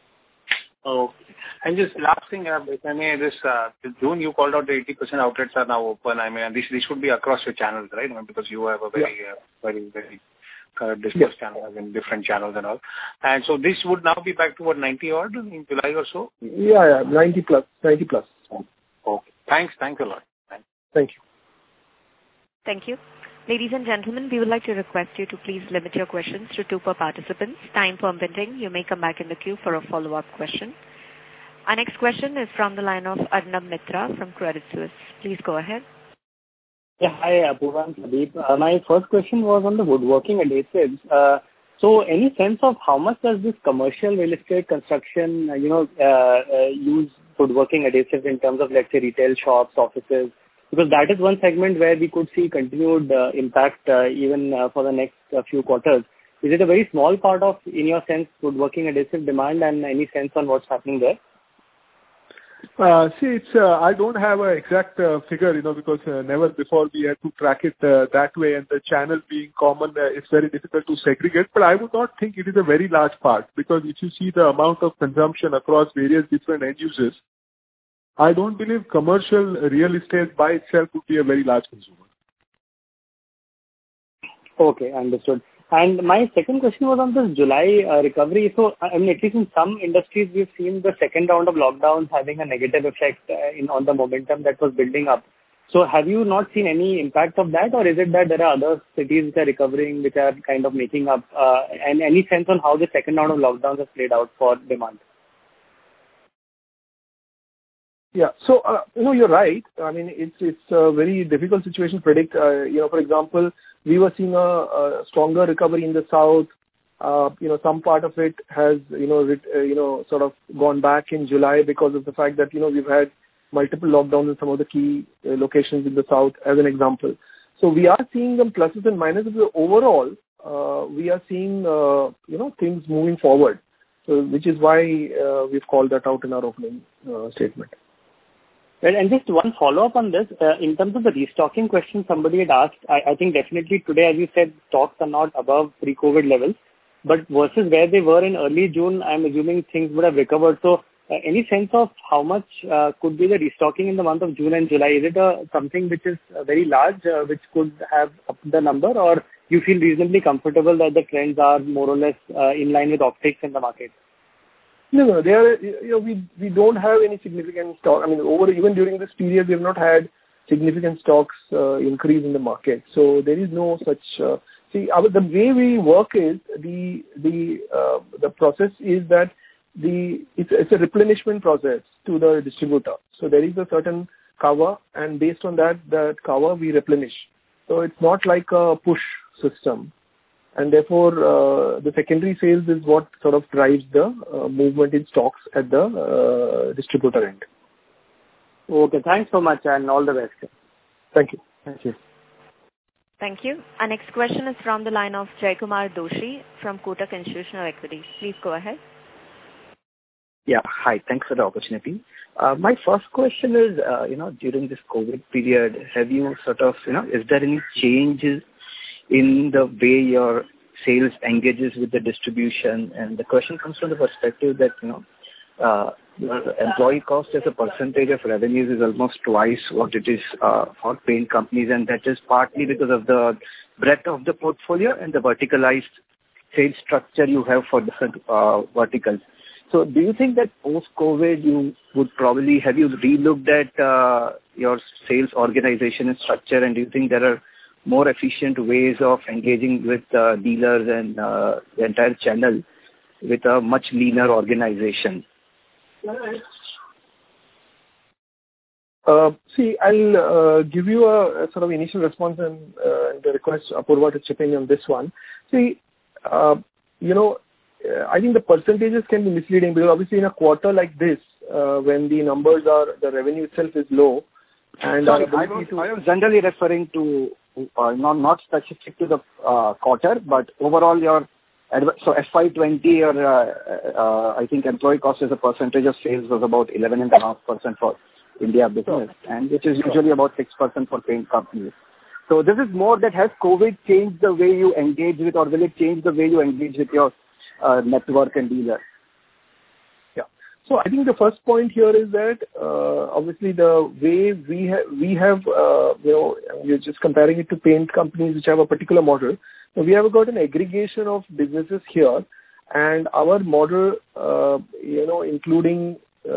Oh, and just last thing, uh, if I may, this uh, June you called out the eighty percent outlets are now open. I mean, this this should be across your channels, right? I mean, because you have a very, yeah. uh, very, very uh, dispersed yeah. channel in different channels and all. And so this would now be back to what, ninety odd in July or so? Yeah, yeah, ninety plus, ninety plus. Okay. Thanks, thanks a lot. Thanks. Thank you. Thank you. Ladies and gentlemen, we would like to request you to please limit your questions to two per participant. Time permitting, you may come back in the queue for a follow-up question. Our next question is from the line of Arnab Mitra from Credit Suisse. Please go ahead. Yeah, hi, Apurva and Pradeep. Uh, my first question was on the woodworking adhesives. Uh, so any sense of how much does this commercial real estate construction, uh, you know, uh, uh, use woodworking adhesives in terms of, let's say, retail shops, offices? Because that is one segment where we could see continued uh, impact uh, even uh, for the next uh, few quarters. Is it a very small part of, in your sense, woodworking adhesive demand, and any sense on what's happening there? Uh, see, it's uh, I don't have an exact uh, figure, you know, because uh, never before we had to track it uh, that way, and the channel being common, uh, it's very difficult to segregate. But I would not think it is a very large part, because if you see the amount of consumption across various different end users, I don't believe commercial real estate by itself would be a very large consumer. Okay, understood. And my second question was on this July uh, recovery. So, I mean, at least in some industries, we've seen the second round of lockdowns having a negative effect uh, in on the momentum that was building up. So, have you not seen any impact of that, or is it that there are other cities which are recovering, which are kind of making up? Uh, and any sense on how the second round of lockdowns has played out for demand? Yeah. So, uh, you know, you're right. I mean, it's it's a very difficult situation to predict. Uh, you know, for example, we were seeing a, a stronger recovery in the south. Uh, you know, some part of it has, you know, ret, uh, you know, sort of gone back in July because of the fact that, you know, we've had multiple lockdowns in some of the key uh, locations in the south, as an example. So we are seeing them pluses and minuses. But overall, uh, we are seeing, uh, you know, things moving forward. So, which is why uh, we've called that out in our opening uh, statement. Well, and just one follow-up on this. Uh, in terms of the restocking question somebody had asked, I, I think definitely today, as you said, stocks are not above pre-COVID levels. But versus where they were in early June, I'm assuming things would have recovered. So uh, any sense of how much uh, could be the restocking in the month of June and July? Is it uh, something which is uh, very large, uh, which could have upped the number? Or you feel reasonably comfortable that the trends are more or less uh, in line with optics in the market? No, no, they are, you know, we, we don't have any significant stock. I mean, over, even during this period, we have not had significant stocks uh, increase in the market. So there is no such, uh, see, our, the way we work is, the, the, uh, the process is that the, it's, it's a replenishment process to the distributor. So there is a certain cover, and based on that, that cover we replenish. So it's not like a push system. And therefore, uh, the secondary sales is what sort of drives the uh, movement in stocks at the uh, distributor end. Okay, thanks so much and all the best. Thank you. Thank you. Thank you. Our next question is from the line of Jaykumar Doshi from Kotak Institutional Equities. Please go ahead. Yeah, hi. Thanks for the opportunity. Uh, my first question is, uh, you know, during this COVID period, have you sort of, you know, is there any changes in the way your sales engages with the distribution? And the question comes from the perspective that, you know, uh, your employee cost as a percentage of revenues is almost twice what it is uh, for paint companies, and that is partly because of the breadth of the portfolio and the verticalized sales structure you have for different uh, verticals. So do you think that post-COVID you would probably, have you relooked at uh, your sales organization and structure, and do you think there are more efficient ways of engaging with uh, dealers and uh, the entire channel with a much leaner organization? Uh, see, I'll uh, give you a, a sort of initial response and uh, the request Apurva to chip in on this one. See, uh, you know, I think the percentages can be misleading, because obviously in a quarter like this, uh, when the numbers are, the revenue itself is low, and Sorry, our I, was, to... I was generally referring to uh, not not specific to the uh, quarter, but overall your so F Y twenty or uh, uh, I think employee cost as a percentage of sales was about eleven and a half percent for India business, sure. and which is usually sure. about six percent for paint companies. So this is more that has COVID changed the way you engage with, or will it change the way you engage with your uh, network and dealer? Yeah. So I think the first point here is that uh, obviously the way we have we have uh, you know, you're just comparing it to paint companies which have a particular model. So we have got an aggregation of businesses here, and our model, uh, you know, including,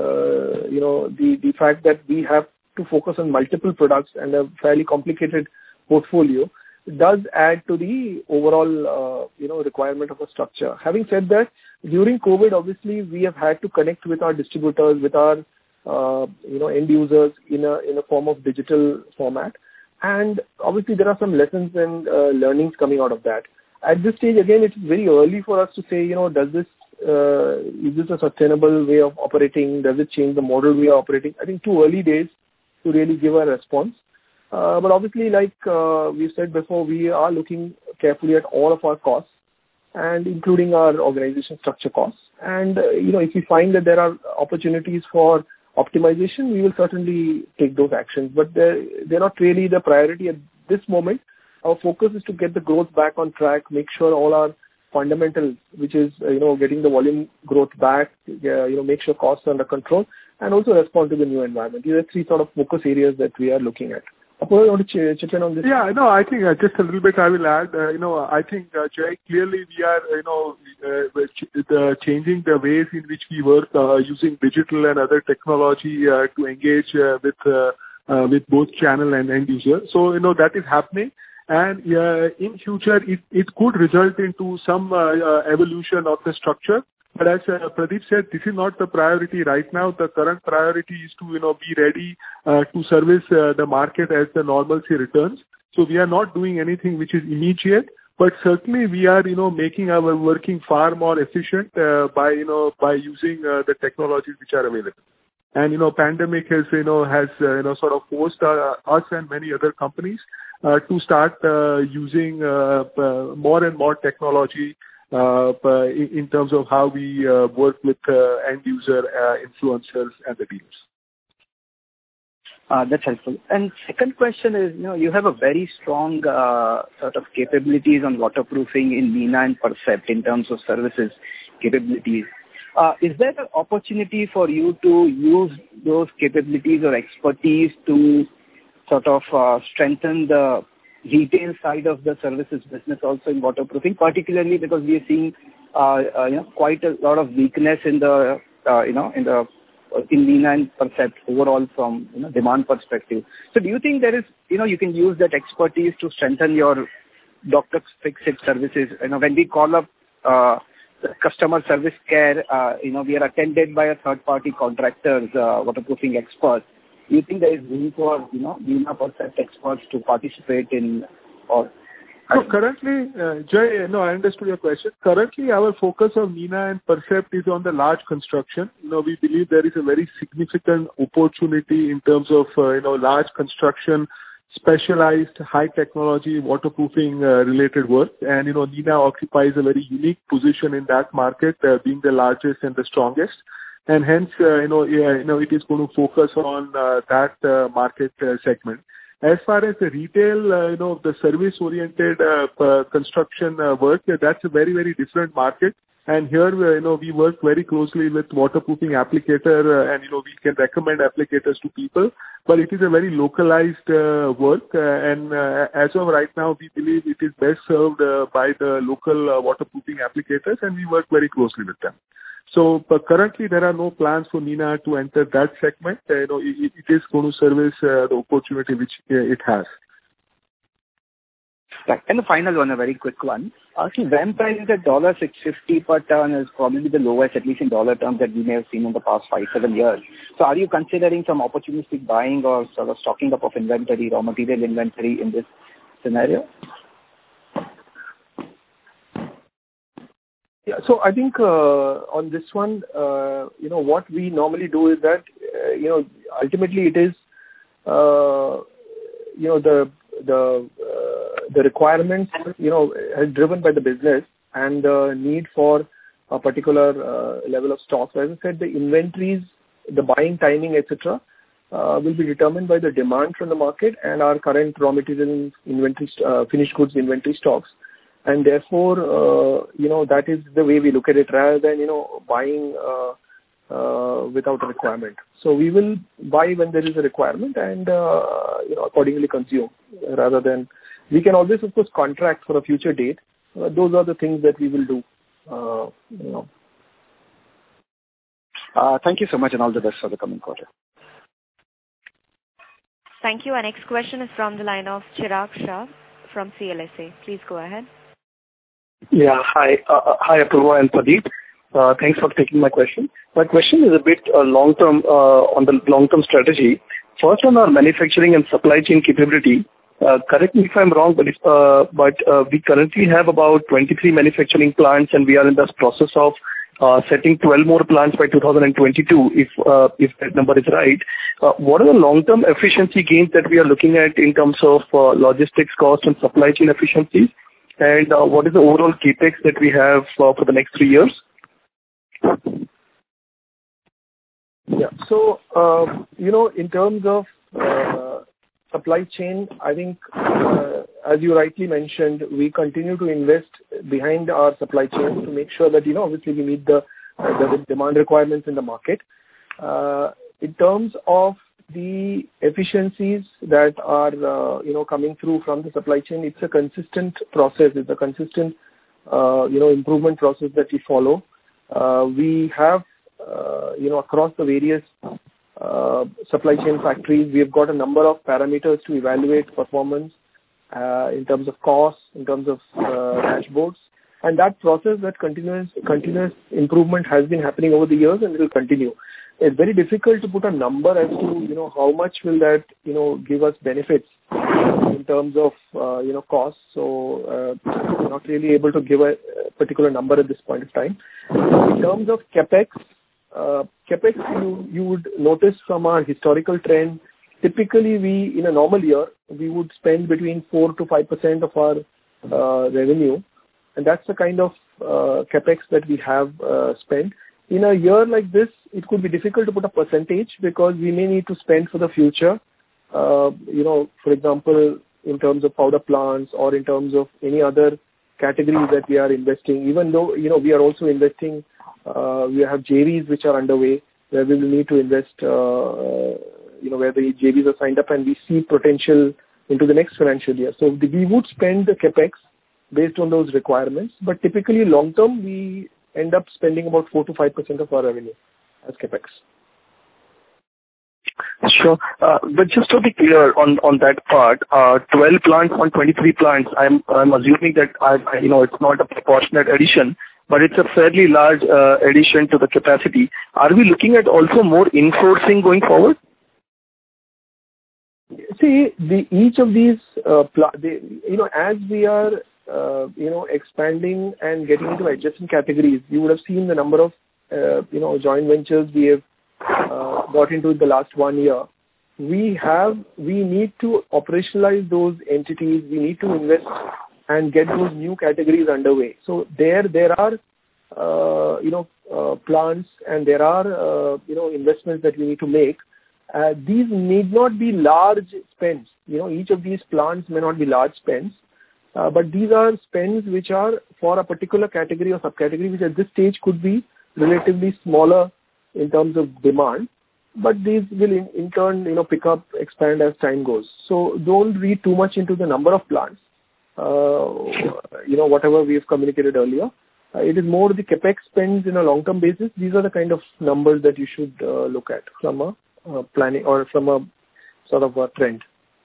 uh, you know, the, the fact that we have to focus on multiple products and a fairly complicated portfolio, does add to the overall, uh, you know, requirement of a structure. Having said that, during COVID, obviously, we have had to connect with our distributors, with our, uh, you know, end users in a in a form of digital format. And obviously, there are some lessons and uh, learnings coming out of that. At this stage, again, it's very early for us to say, you know, does this, uh, is this a sustainable way of operating? Does it change the model we are operating? I think too early days to really give a response. Uh, but obviously, like uh, we said before, we are looking carefully at all of our costs, and including our organization structure costs. And, uh, you know, if we find that there are opportunities for optimization, we will certainly take those actions. But they're, they're not really the priority at this moment. Our focus is to get the growth back on track, make sure all our fundamentals, which is, uh, you know, getting the volume growth back, uh, you know, make sure costs are under control, and also respond to the new environment. These are three sort of focus areas that we are looking at. Apurva, you want to chip in on this? Yeah, no, I think uh, just a little bit I will add. Uh, you know, I think, uh, Jay, clearly we are, you know, uh, ch- the changing the ways in which we work uh, using digital and other technology uh, to engage uh, with uh, uh, with both channel and end user. So, you know, that is happening. And uh, in future, it, it could result into some uh, uh, evolution of the structure. But as uh, Pradeep said, this is not the priority right now. The current priority is to, you know, be ready uh, to service uh, the market as the normalcy returns. So we are not doing anything which is immediate, but certainly we are, you know, making our working far more efficient uh, by, you know, by using uh, the technologies which are available. And, you know, pandemic has, you know, has, uh, you know, sort of forced uh, us and many other companies uh, to start uh, using uh, uh, more and more technology Uh, in, in terms of how we uh, work with uh, end user uh, influencers and the dealers. Uh, that's helpful. And second question is, you know, you have a very strong uh, sort of capabilities on waterproofing in Nina and Percept in terms of services capabilities. Uh, is there an opportunity for you to use those capabilities or expertise to sort of uh, strengthen the retail side of the services business also in waterproofing, particularly because we are seeing uh, uh, you know, quite a lot of weakness in the, uh, you know, in the in Nina and Percept overall from, you know, demand perspective. So do you think there is, you know, you can use that expertise to strengthen your Doctor Fix-It services? You know, when we call up uh, the customer service care, uh, you know, we are attended by a third-party contractors, uh, waterproofing experts. Do you think there is room for, you know, Nina Percept experts to participate in or? So currently, uh, Jay, no, I understood your question. Currently, our focus of Nina and Percept is on the large construction. You know, we believe there is a very significant opportunity in terms of, uh, you know, large construction, specialized, high technology, waterproofing uh, related work. And, you know, Nina occupies a very unique position in that market, uh, being the largest and the strongest. And hence, uh, you know, yeah, you know, it is going to focus on uh, that uh, market uh, segment. As far as the retail, uh, you know, the service-oriented uh, uh, construction uh, work, uh, that's a very, very different market. And here, uh, you know, we work very closely with waterproofing applicator, uh, and, you know, we can recommend applicators to people. But it is a very localized uh, work, uh, and uh, as of right now, we believe it is best served uh, by the local uh, waterproofing applicators, and we work very closely with them. So but currently, there are no plans for Nina to enter that segment. Uh, you know, it, it is going to service uh, the opportunity which uh, it has. Right. And the final one, a very quick one. Uh, see, V A M price is at one dollar six fifty per ton is probably the lowest, at least in dollar terms, that we may have seen in the past five, seven years. So are you considering some opportunistic buying or sort of stocking up of inventory, raw material inventory in this scenario? Yeah. So I think uh, on this one, uh, you know, what we normally do is that, uh, you know, ultimately it is, uh, you know, the the uh, the requirements, you know, are driven by the business and the need for a particular uh, level of stock. So as I said, the inventories, the buying timing, et cetera, uh, will be determined by the demand from the market and our current raw material inventory, uh, finished goods inventory stocks. And therefore, uh, you know, that is the way we look at it rather than, you know, buying uh, uh, without a requirement. So we will buy when there is a requirement and, uh, you know, accordingly consume rather than, we can always, of course, contract for a future date. Uh, those are the things that we will do, uh, you know. Uh, thank you so much and all the best for the coming quarter. Thank you. Our next question is from the line of Chirag Shah from C L S A. Please go ahead. Yeah. Hi. Uh, hi, Apurva and Pradeep. Uh, thanks for taking my question. My question is a bit uh, long-term uh, on the long-term strategy. First, on our manufacturing and supply chain capability. Uh, correct me if I'm wrong, but if, uh, but uh, we currently have about twenty-three manufacturing plants, and we are in the process of uh, setting twelve more plants by two thousand twenty-two. If uh, if that number is right, uh, what are the long-term efficiency gains that we are looking at in terms of uh, logistics cost and supply chain efficiencies? And uh, what is the overall capex that we have uh, for the next three years? Yeah. So, uh, you know, in terms of uh, supply chain, I think, uh, as you rightly mentioned, we continue to invest behind our supply chain to make sure that, you know, obviously we meet the, uh, the demand requirements in the market. Uh, in terms of the efficiencies that are, uh, you know, coming through from the supply chain, it's a consistent process. It's a consistent, uh, you know, improvement process that we follow. Uh, we have, uh, you know, across the various uh, supply chain factories, we have got a number of parameters to evaluate performance uh, in terms of cost, in terms of uh, dashboards. And that process, that continuous continuous improvement has been happening over the years and it will continue. It's very difficult to put a number as to, you know, how much will that, you know, give us benefits in terms of, uh, you know, costs. So uh, we're not really able to give a particular number at this point of time. In terms of capex, uh, capex you, you would notice from our historical trend, typically we, in a normal year, we would spend between four to five percent of our uh, revenue. And that's the kind of uh, capex that we have uh, spent. In a year like this, it could be difficult to put a percentage because we may need to spend for the future. Uh, you know, for example, in terms of powder plants or in terms of any other categories that we are investing, even though, you know, we are also investing, uh, we have J Vs which are underway where we will need to invest, uh, you know, where the J Vs are signed up and we see potential into the next financial year. So we would spend the capex based on those requirements. But typically, long term, we end up spending about four to five percent of our revenue as capex. Sure. Uh, but just to be clear on, on that part, uh, twelve plants on twenty-three plants, I'm, I'm assuming that, I, I, you know, it's not a proportionate addition, but it's a fairly large uh, addition to the capacity. Are we looking at also more insourcing going forward? See, the, each of these, uh, pl- they, you know, as we are, uh, you know, expanding and getting into adjacent categories, you would have seen the number of, uh, you know, joint ventures we have uh, got into in the last one year. We have, we need to operationalize those entities. We need to invest and get those new categories underway. So there, there are, uh, you know, uh, plants and there are, uh, you know, investments that we need to make. Uh, these need not be large spends. You know, each of these plants may not be large spends, uh, but these are spends which are for a particular category or subcategory, which at this stage could be relatively smaller in terms of demand, but these will in, in turn, you know, pick up, expand as time goes. So don't read too much into the number of plants. Uh, you know, whatever we have communicated earlier. Uh, it is more the capex spends in a long-term basis. These are the kind of numbers that you should uh, look at from a uh, planning or from a sort of a trend.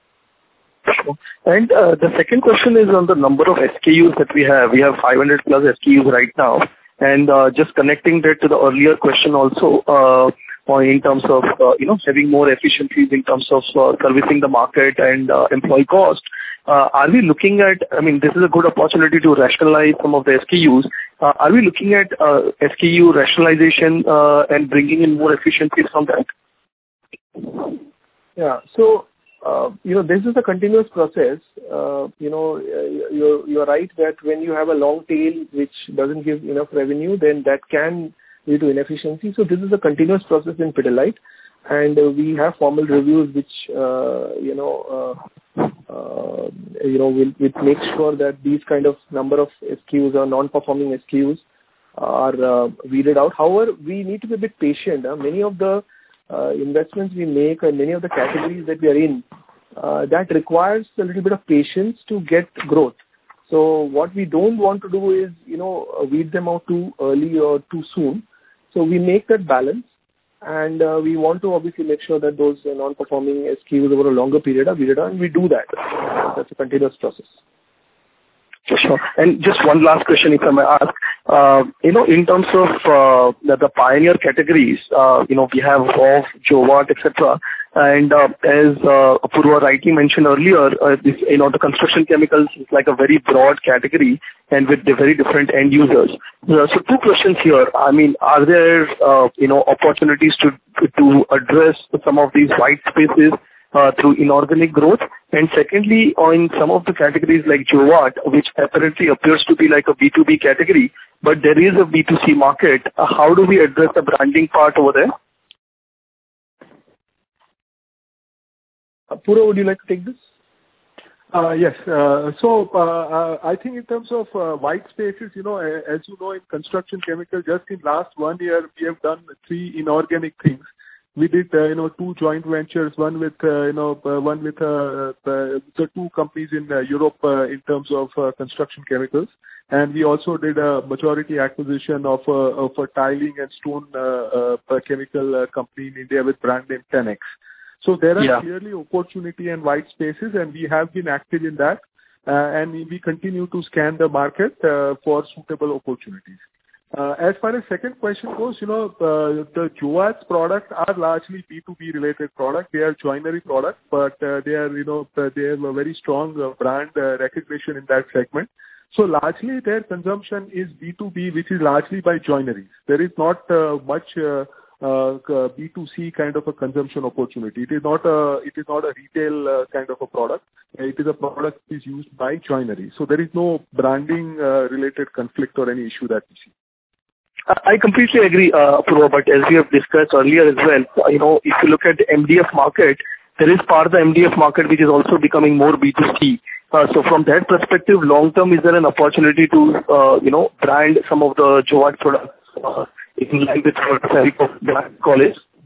And uh, the second question is on the number of S K Us that we have. We have five hundred plus S K Us right now. And uh, just connecting that to the earlier question also, uh, in terms of, uh, you know, having more efficiencies in terms of uh, servicing the market and uh, employee cost. Uh, are we looking at, I mean, this is a good opportunity to rationalize some of the S K Us. Uh, are we looking at uh, S K U rationalization uh, and bringing in more efficiencies from that? Yeah. So, uh, you know, this is a continuous process. Uh, you know, you're, you're right that when you have a long tail which doesn't give enough revenue, then that can lead to inefficiency. So this is a continuous process in Pidilite. And uh, we have formal reviews which, uh, you know, uh, uh, you know, will, will make sure that these kind of number of S K Us or non-performing S K Us are uh, weeded out. However, we need to be a bit patient. Uh, many of the uh, investments we make and many of the categories that we are in, uh, that requires a little bit of patience to get growth. So what we don't want to do is, you know, weed them out too early or too soon. So we make that balance. And uh, we want to obviously make sure that those uh, non-performing S K Us over a longer period are weeded out, and we do that. Uh, that's a continuous process. Sure. And just one last question, if I may ask. Uh, you know, in terms of uh, the, the pioneer categories, uh, you know, we have Roff, Jowat, et cetera. And uh, as uh, Apurva rightly mentioned earlier, uh, this, you know, the construction chemicals is like a very broad category and with the very different end users. Uh, so two questions here. I mean, are there, uh, you know, opportunities to to address some of these white spaces uh, through inorganic growth? And secondly, on some of the categories like Jowat, which apparently appears to be like a B two B category, but there is a B two C market, uh, how do we address the branding part over there? Apurva, would you like to take this? Uh, yes. Uh, so uh, uh, I think in terms of uh, white spaces, you know, as you know, in construction chemical, just in last one year, we have done three inorganic things. We did, uh, you know, two joint ventures, one with, uh, you know, uh, one with uh, uh, the two companies in uh, Europe uh, in terms of uh, construction chemicals. And we also did a majority acquisition of a, of a tiling and stone uh, uh, chemical uh, company in India with brand name ten X. So there are yeah. clearly opportunity and white spaces, and we have been active in that. Uh, and we continue to scan the market uh, for suitable opportunities. Uh, as far as second question goes, you know, uh, the Jowat's products are largely B two B related products. They are joinery products, but uh, they are, you know, they have a very strong uh, brand uh, recognition in that segment. So largely their consumption is B two B, which is largely by joineries. There is not uh, much uh, uh, B two C kind of a consumption opportunity. It is not a, it is not a retail uh, kind of a product. It is a product that is used by joinery. So there is no branding uh, related conflict or any issue that we see. I completely agree, uh, Apurva, but as we have discussed earlier as well, you know, if you look at the M D F market, there is part of the M D F market which is also becoming more B two C. Uh, so from that perspective, long term, is there an opportunity to, uh, you know, brand some of the Jowat products uh, in line with what Fevicol brand call is?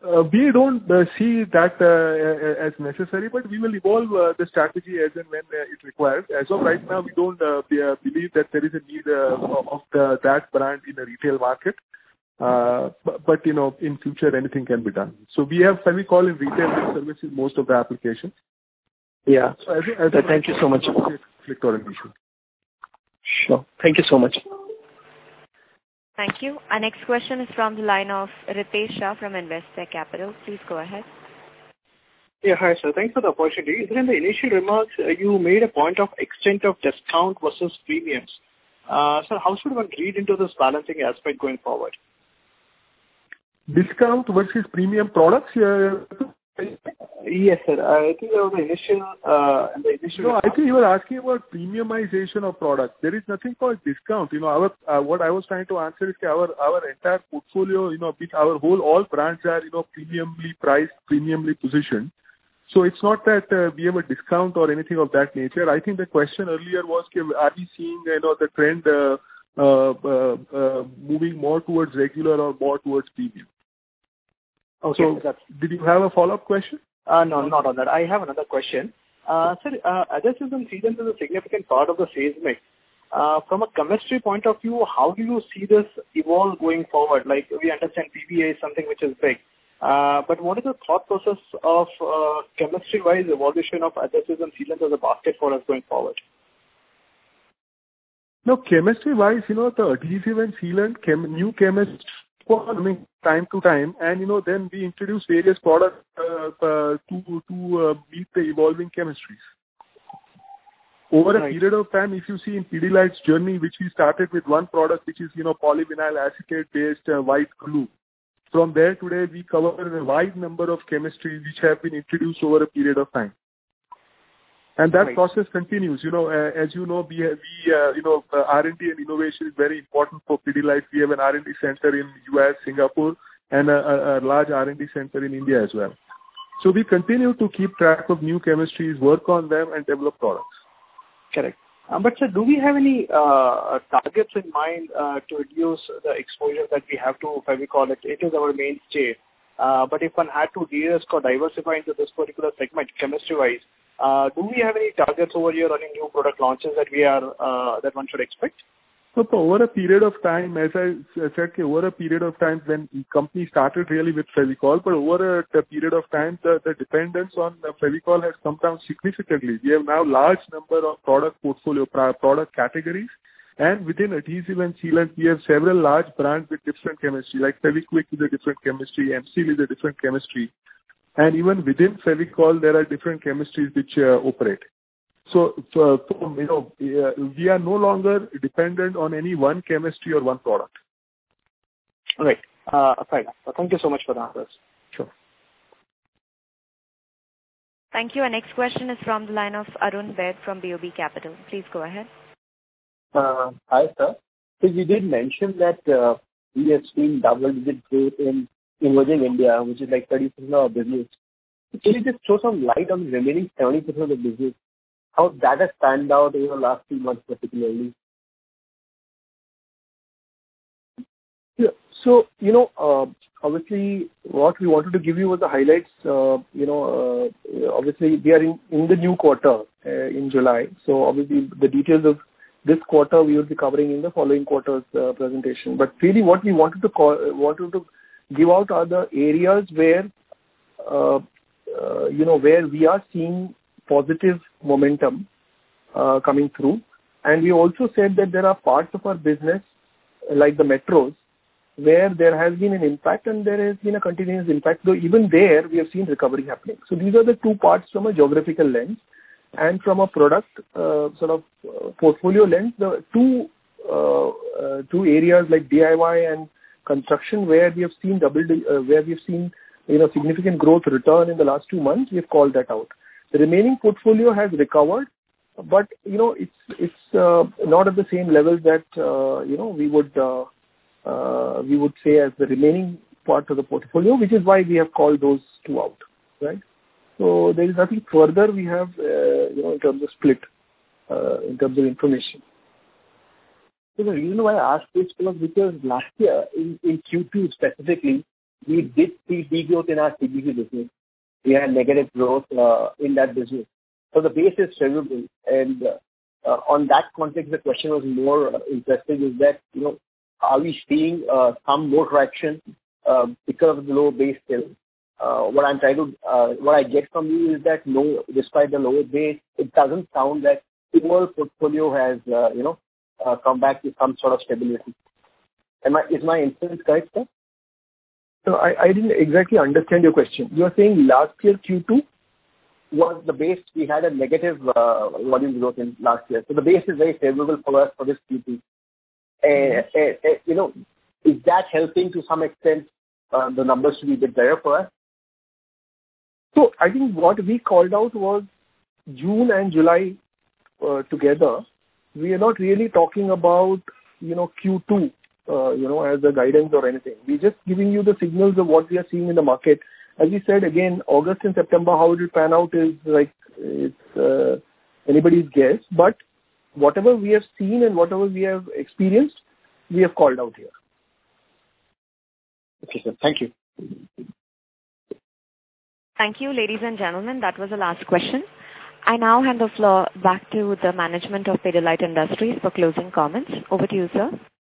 Uh, we don't uh, see that uh, as necessary, but we will evolve uh, the strategy as and when uh, it requires. As of right now, we don't uh, be, uh, believe that there is a need uh, of the, that brand in the retail market. Uh, but, but, you know, in future, anything can be done. So we have Fevicol in retail which services most of the applications. Yeah. So as, as uh, thank you so much. Conflict or an issue. Sure. Thank you so much. Thank you. Our next question is from the line of Ritesh Shah from Investec Capital. Please go ahead. Yeah, hi, sir. Thanks for the opportunity. In the initial remarks, uh, you made a point of extent of discount versus premiums. Uh, sir, how should one read into this balancing aspect going forward? Discount versus premium products? Yeah. Yes, sir. I think that was the initial. Uh, the initial no, I think you were asking about premiumization of products. There is nothing called discount. You know, our uh, what I was trying to answer is that our our entire portfolio, you know, which our whole all brands are, you know, premiumly priced, premiumly positioned. So it's not that uh, we have a discount or anything of that nature. I think the question earlier was, are we seeing, you know, the trend uh, uh, uh, uh, moving more towards regular or more towards premium? Okay. So, that's... did you have a follow-up question? Uh, no, not on that. I have another question. Uh, sir, uh, adhesives and sealants is a significant part of the sales mix. Uh, from a chemistry point of view, how do you see this evolve going forward? Like, we understand P V A is something which is big. Uh, but what is the thought process of uh, chemistry-wise evolution of adhesives and sealants as a basket for us going forward? No, chemistry-wise, you know, the adhesive and sealant, chem- new chemists coming time to time, and you know, then we introduce various products uh, uh, to to uh, meet the evolving chemistries. Over a right. period of time, if you see in Pidilite's journey, which we started with one product, which is you know polyvinyl acetate-based uh, white glue. From there today, we cover a wide number of chemistries which have been introduced over a period of time. And that right. process continues. You know, uh, as you know, we, have, we uh, you know, uh, R and D and innovation is very important for Pidilite. We have an R and D center in U S, Singapore, and a, a, a large R and D center in India as well. So we continue to keep track of new chemistries, work on them, and develop products. Correct. Um, but sir, do we have any uh, targets in mind uh, to reduce the exposure that we have to Fevicol? It, it is our mainstay. Uh, but if one had to de-risk or diversify into this particular segment, chemistry-wise, uh, do we have any targets over here on any new product launches that we are uh, that one should expect? So for over a period of time, as I said, over a period of time when the company started really with Fevicol, but over a, a period of time, the, the dependence on Fevicol has come down significantly. We have now large number of product portfolio, product categories, and within adhesive and sealant, we have several large brands with different chemistry, like Fevikwik is a different chemistry, M-Seal is a different chemistry, and even within Fevicol, there are different chemistries which uh, operate. So, so, so, you know, we are no longer dependent on any one chemistry or one product. Right. Uh, fine. Thank you so much for the answers. Sure. Thank you. Our next question is from the line of Arun Baid from B O B Capital. Please go ahead. Uh, hi, sir. So you did mention that uh, we have seen double-digit growth in emerging India, which is like thirty percent of our business. Can you just throw some light on the remaining seventy percent of the business? How that has panned out in the last few months particularly? Yeah. So, you know, uh, obviously what we wanted to give you was the highlights. Uh, you know, uh, obviously we are in, in the new quarter uh, in July. So obviously the details of this quarter we will be covering in the following quarter's uh, presentation. But really what we wanted to call, wanted to give out are the areas where, uh, uh, you know, where we are seeing positive momentum uh, coming through. And we also said that there are parts of our business, like the metros, where there has been an impact and there has been a continuous impact, though even there we have seen recovery happening. So these are the two parts from a geographical lens. And from a product uh, sort of uh, portfolio lens, the two, uh, uh, two areas like D I Y and construction where we have seen double, uh, where we have seen you know significant growth return in the last two months, we have called that out. The remaining portfolio has recovered, but you know it's it's uh, not at the same level that uh, you know we would uh, uh, we would say as the remaining part of the portfolio, which is why we have called those two out, right? So there is nothing further we have uh, you know in terms of split, uh, in terms of information. So the reason why I asked this was because last year in, in Q two specifically, we did see degrowth in our C B C business. We had negative growth uh, in that business. So the base is favorable. And uh, uh, on that context, the question was more uh, interesting is that, you know, are we seeing uh, some more traction uh, because of the low base still? Uh, what I'm trying to, uh, what I get from you is that no, despite the lower base, it doesn't sound that the whole portfolio has, uh, you know, uh, come back to some sort of stability. Am I, is my inference correct, sir? So I, I didn't exactly understand your question. You are saying last year Q two was the base, we had a negative uh, volume growth in last year. So the base is very favorable for us for this Q two. Uh, uh, uh, you know, is that helping to some extent uh, the numbers to be a bit better for us? So I think what we called out was June and July uh, together. We are not really talking about, you know, Q two, uh, you know, as a guidance or anything. We're just giving you the signals of what we are seeing in the market. As we said, again, August and September, how it will pan out is like, it's uh, anybody's guess. But whatever we have seen and whatever we have experienced, we have called out here. Okay, sir. Thank you. Thank you, ladies and gentlemen. That was the last question. I now hand the floor back to the management of Pidilite Industries for closing comments. Over to you, sir.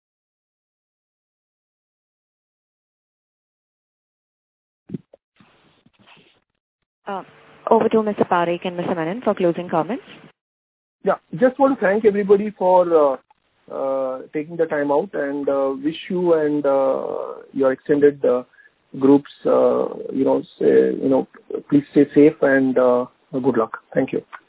Uh, over to Mister Parekh and Mister Menon for closing comments. Yeah, just want to thank everybody for uh, uh, taking the time out and uh, wish you and uh, your extended uh, groups, uh, you know, say, you know, please stay safe and uh, good luck. Thank you.